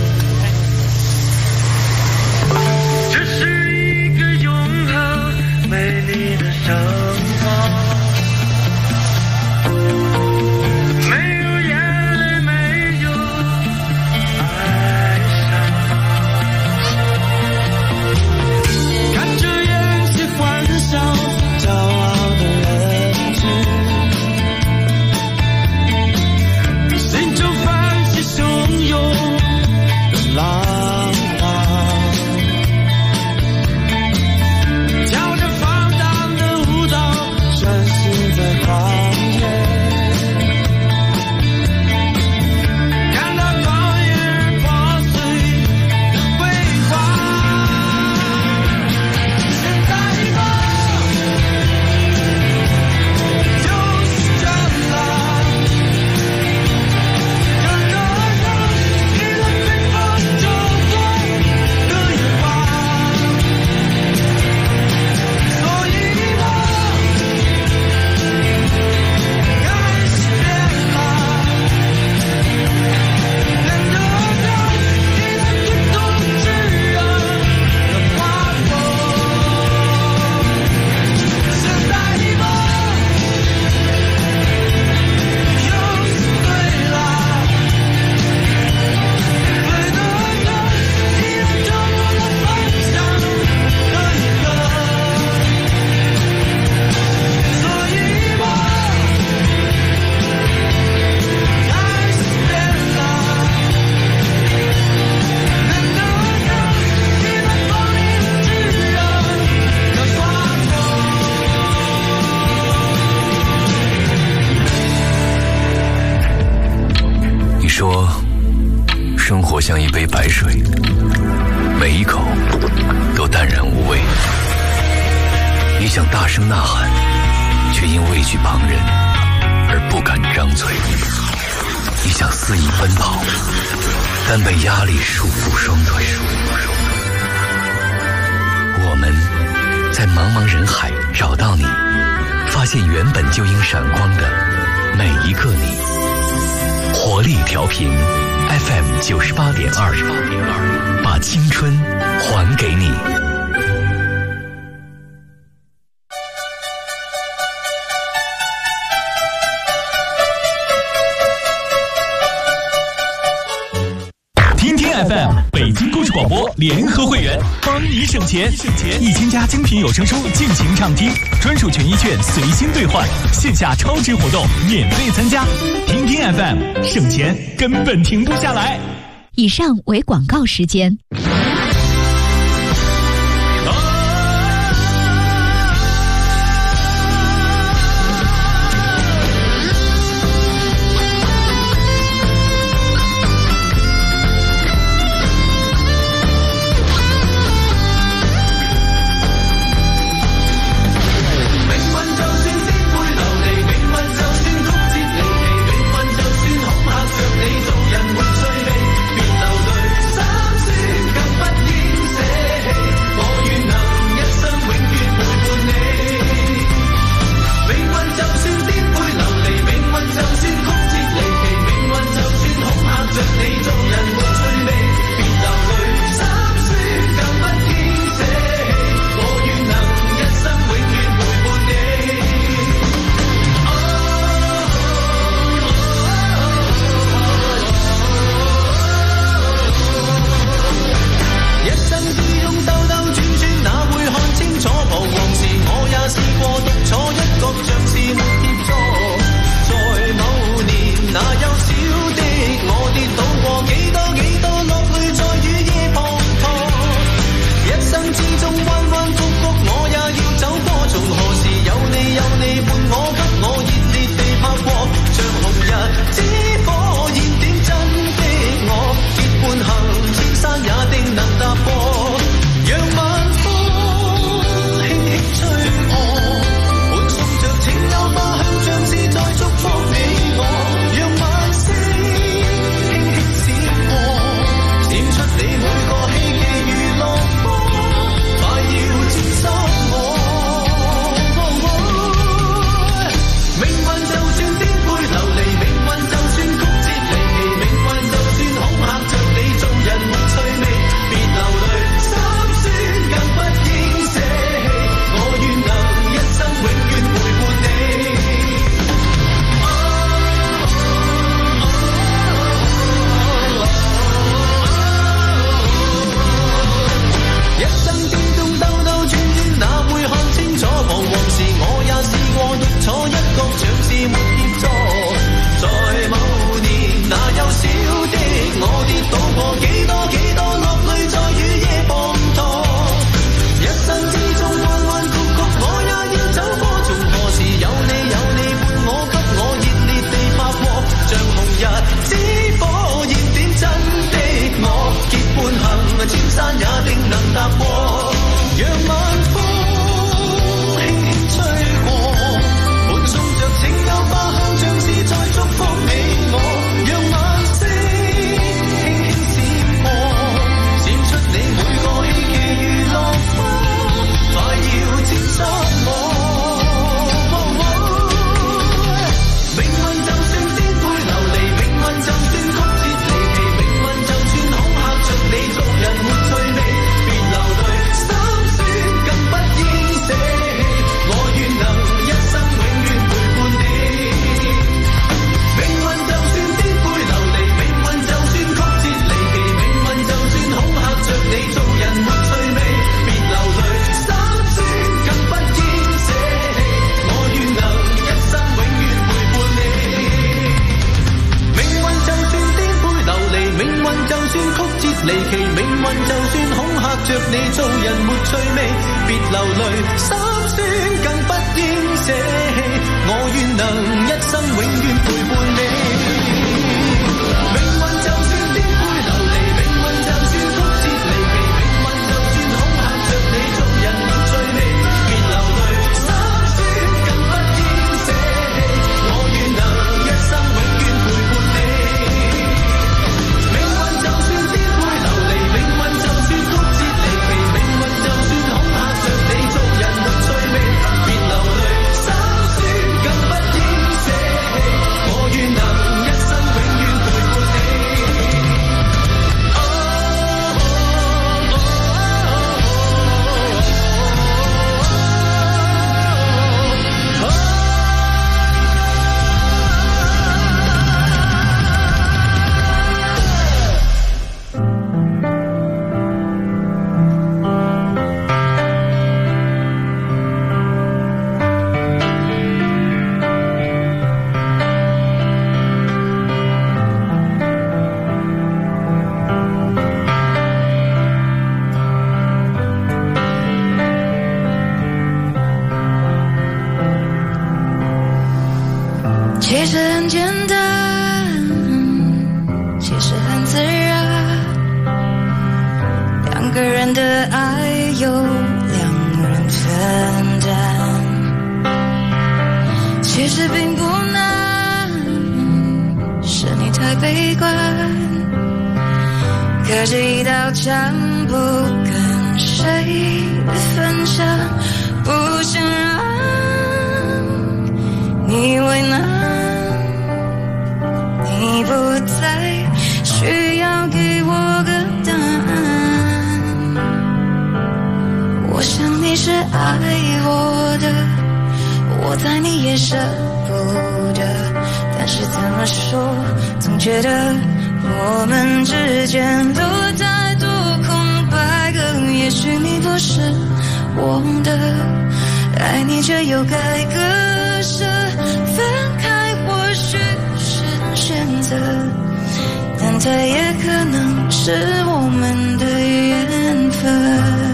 这是一个永恒美丽的生活，没有眼泪，没有哀伤，看着演戏欢笑骄傲的人群，心中泛起汹涌说，生活像一杯白水，每一口都淡然无味。你想大声呐喊，却因畏惧旁人而不敢张嘴。你想肆意奔跑，但被压力束缚双腿。我们在茫茫人海找到你，发现原本就应闪光的每一个你。活力调频 FM 98.2，把青春还给你。 听听 FM 北京故事广播联合会员，帮你省钱，1000家精品有声书尽情畅听，专属权益券随心兑换，线下超值活动免费参加。听听 FM， 省钱根本停不下来。 以上为广告时间。 我願能一生永遠陪伴你。 其实很简单，其实很自然，两个人的爱由两人分担，其实并不难，是你太悲观，隔着一道墙不跟谁分享，不想让你为难，你不再需要给我个答案。我想你是爱我的，我猜你也舍不得，但是怎么说，总觉得我们之间留太多空白格。也许你不是我的，爱你却又该割舍，分开或许是选择，但它也可能是我们的缘分。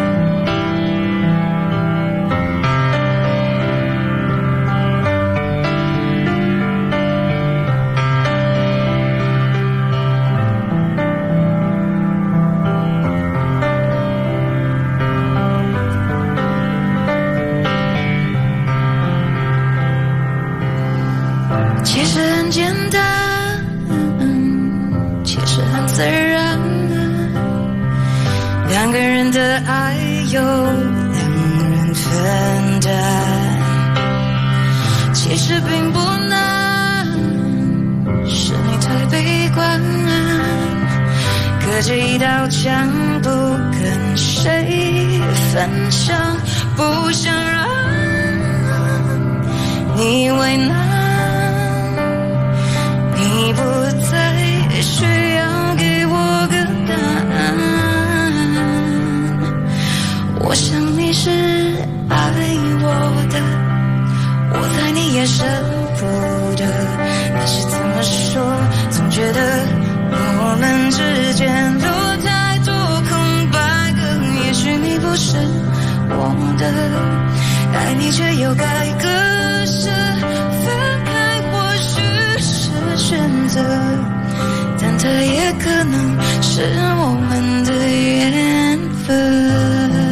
其实很简单，其实很自然，两个人的爱由两人分担，其实并不难，是你太悲观，隔着一道墙不跟谁分享，不想让你为难，你不再需要给我个答案。我想你是爱我的，我猜你也舍不得，但是怎么说，总觉得我们之间留太多空白格。也许你不是我的，爱你却又该割舍，分开或许是选择，但它也可能是我们的缘分。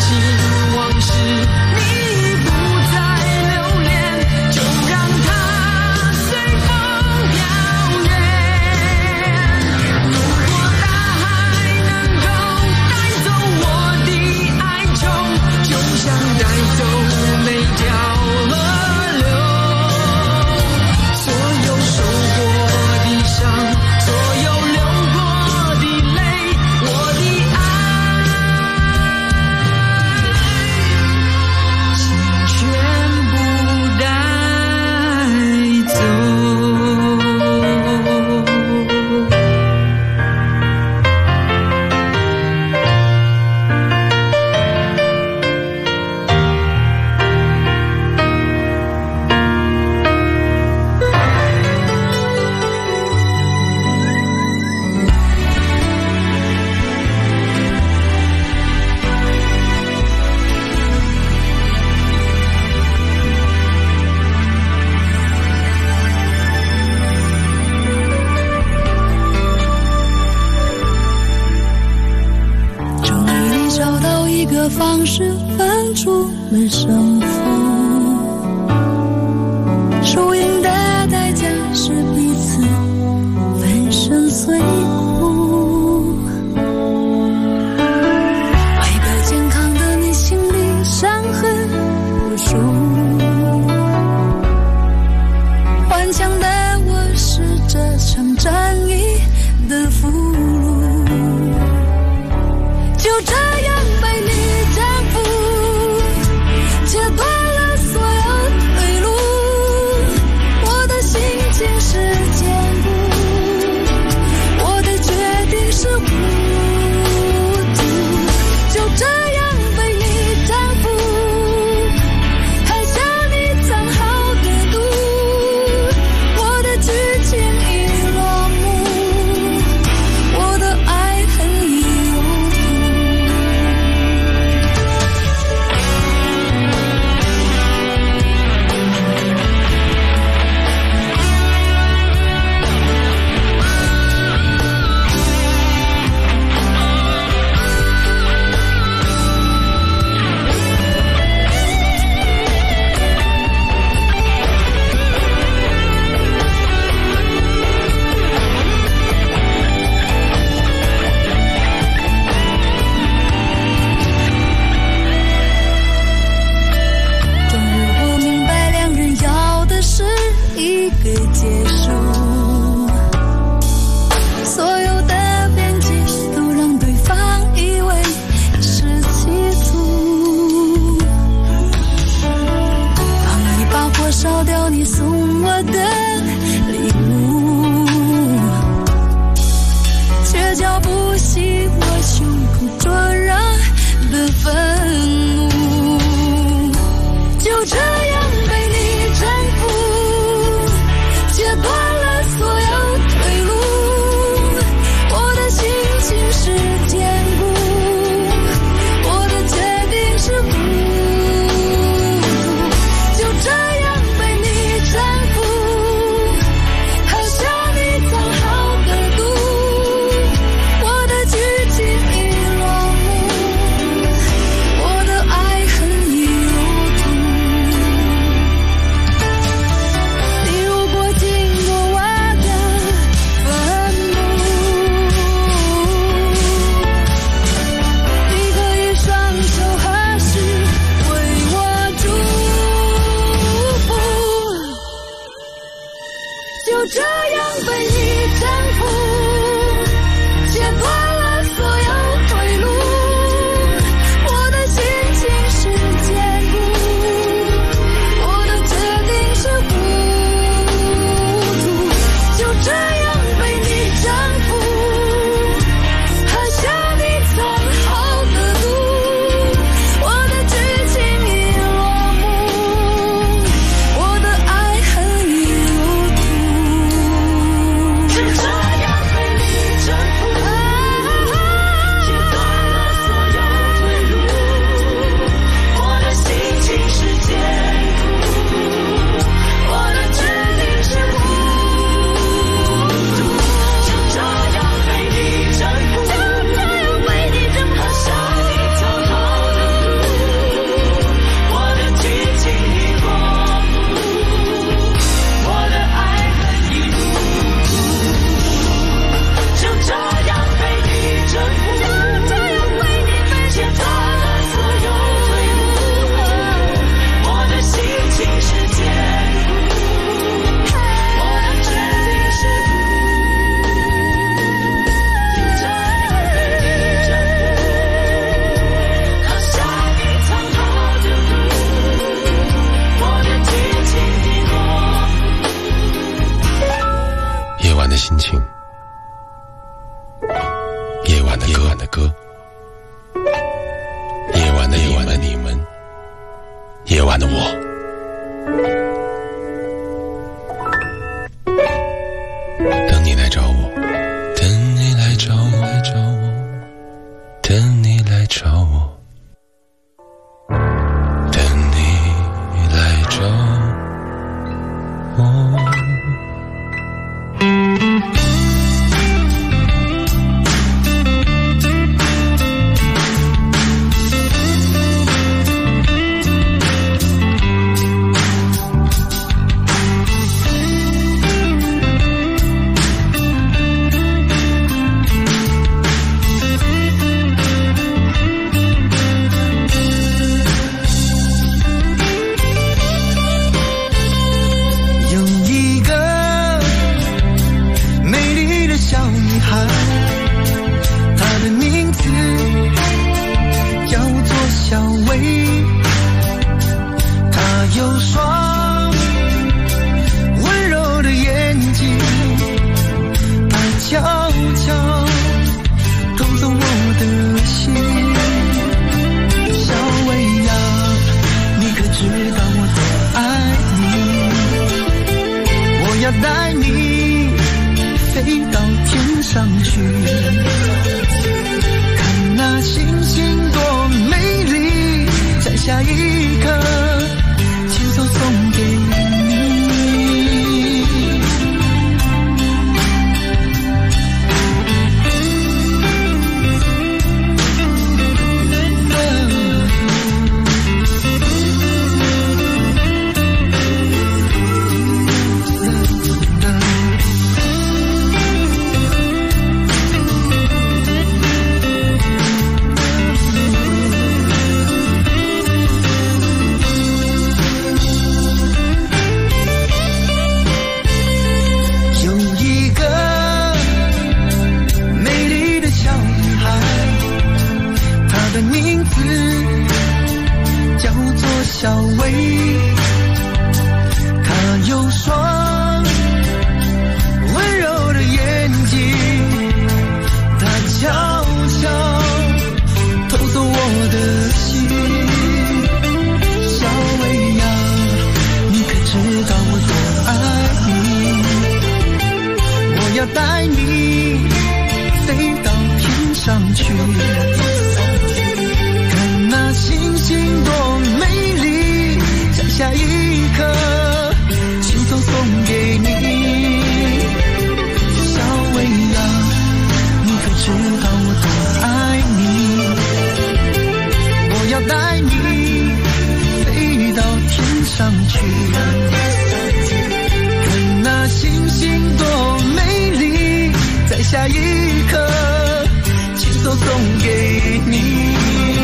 方式分出了胜负，输赢的代价是彼此粉身碎骨。爱个健康的你，心里伤痕无数，顽强的我是这场战役的俘虏，就这样被你征服，切断了所有退路。我的心情是坚固，我的决定是糊涂，就这样被你征服，还向你藏好的毒。我的剧情已落幕，我的爱恨已有烧掉你送我的礼物，却浇不熄我胸口灼热的愤怒，就这样被你征服，切断了所有退路。我的心情是坚固，我的决定是糊涂，就这样被你征服， 找我，等你来找我。 带你飞到天上去，看那星星多美丽，在下一刻亲手送给你。小薇，她有双温柔的眼睛，她悄悄偷走我的心。小薇呀，你可知道我多爱你？我要带你飞到天上去，看那星星多美丽，下一刻亲手送给你。小薇呀，你可知道我多爱你？我要带你飞到天上去，看那星星多美丽，在下一刻亲手送给你。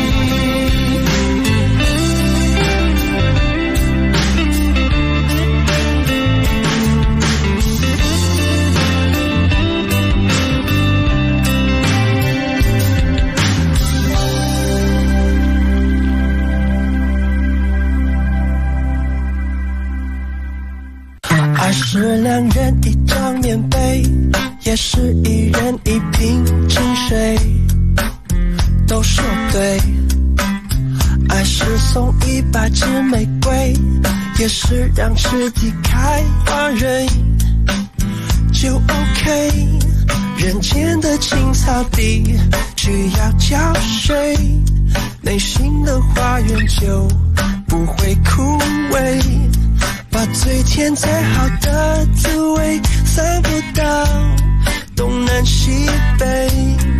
爱是两人一张棉被，也是一人一瓶清水，都说对。爱是送100支玫瑰，也是让尸体开花蕊，就 OK。人间的青草地需要浇水，内心的花园就不会枯萎。把最甜最好的滋味散播到东南西北。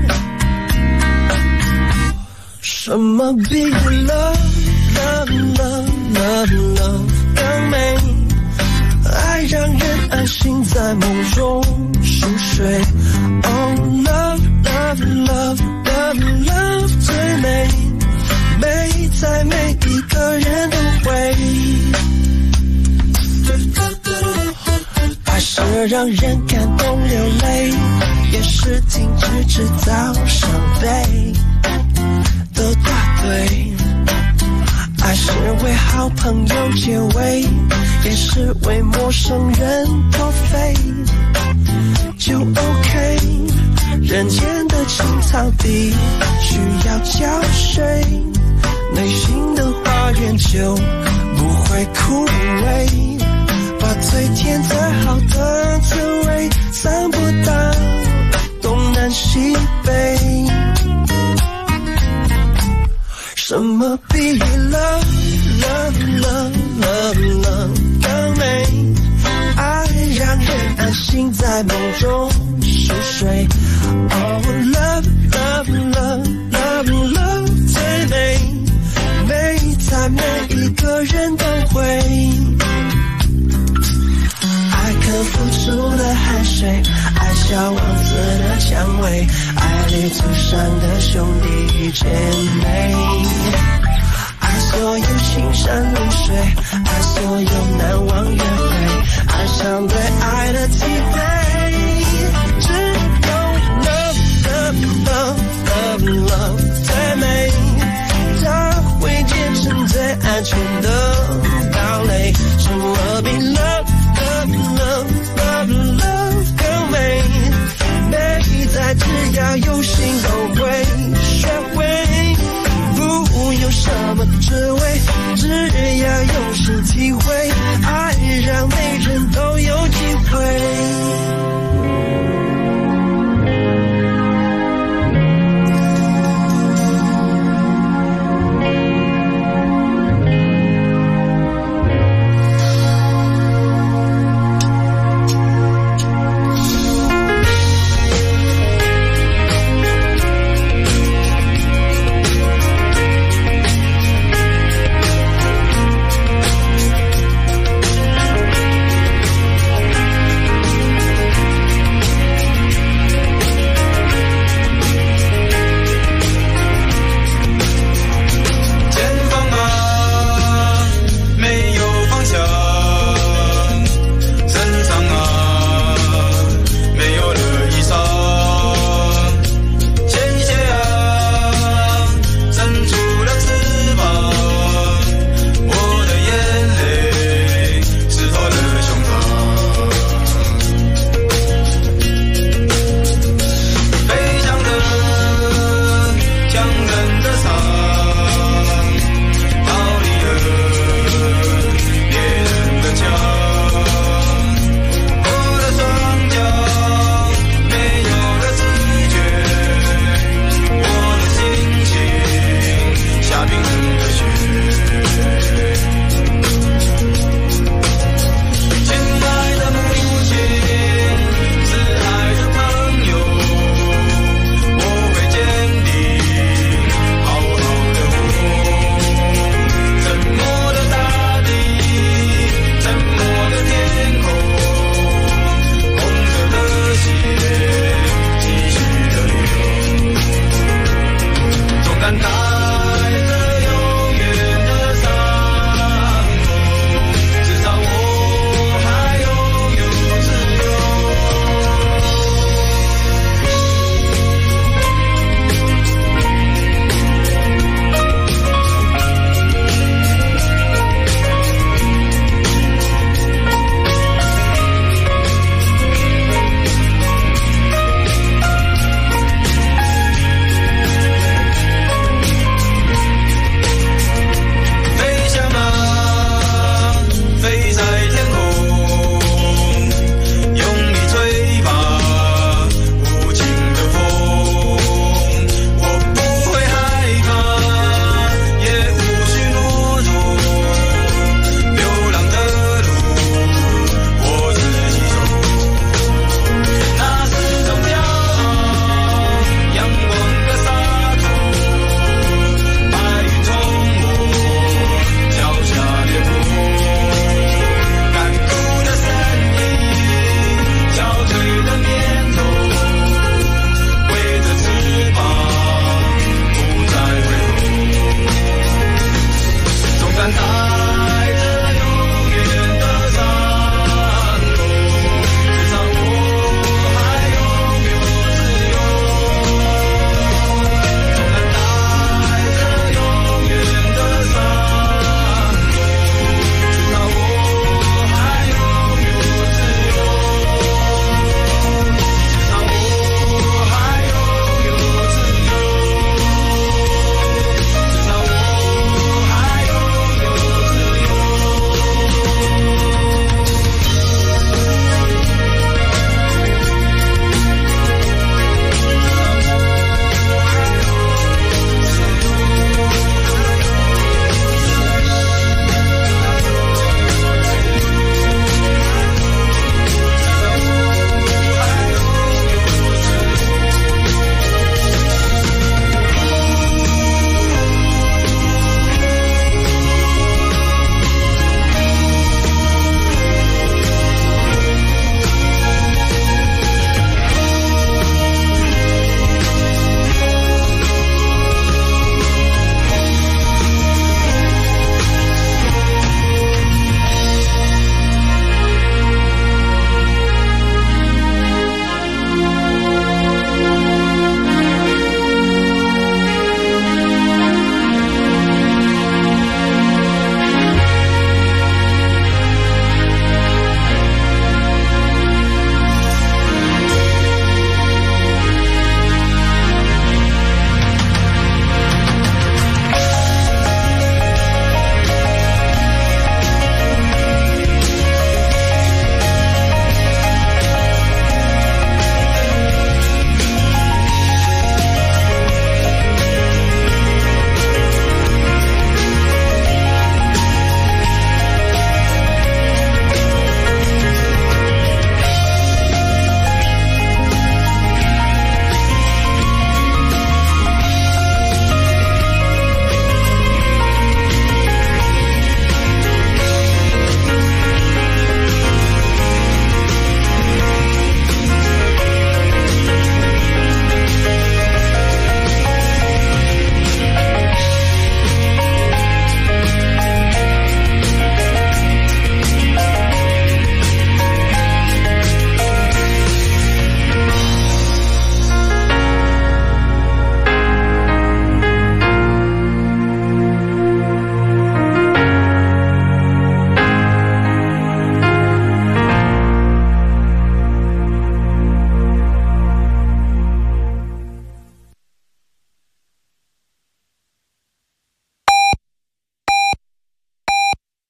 什么比 love love love love love 更美？爱让人安心在梦中熟睡。Oh love love love love love 最美，美在每一个人都会。爱是让人感动流泪，也是停止制造伤悲的大对。爱是为好朋友结尾，也是为陌生人破费，就 OK。人间的青草地需要浇水，内心的花园就不会枯萎。把最甜最好的滋味散播到东南西北。 什么比 love love love love love 更美？爱让人安心在梦中熟睡。Oh love love love love love 最美，美在每一个人都会。爱肯付出的汗水，爱小王子的蔷薇，爱旅途上的兄弟姐妹，爱所有青山绿水，爱所有难忘约会，爱上对爱的体会。只有 love love love love love 最美，它会结成最安全的堡垒。什么比 love love love love 更美？美在只要有心都会学会，不用什么智慧，只要用心体会。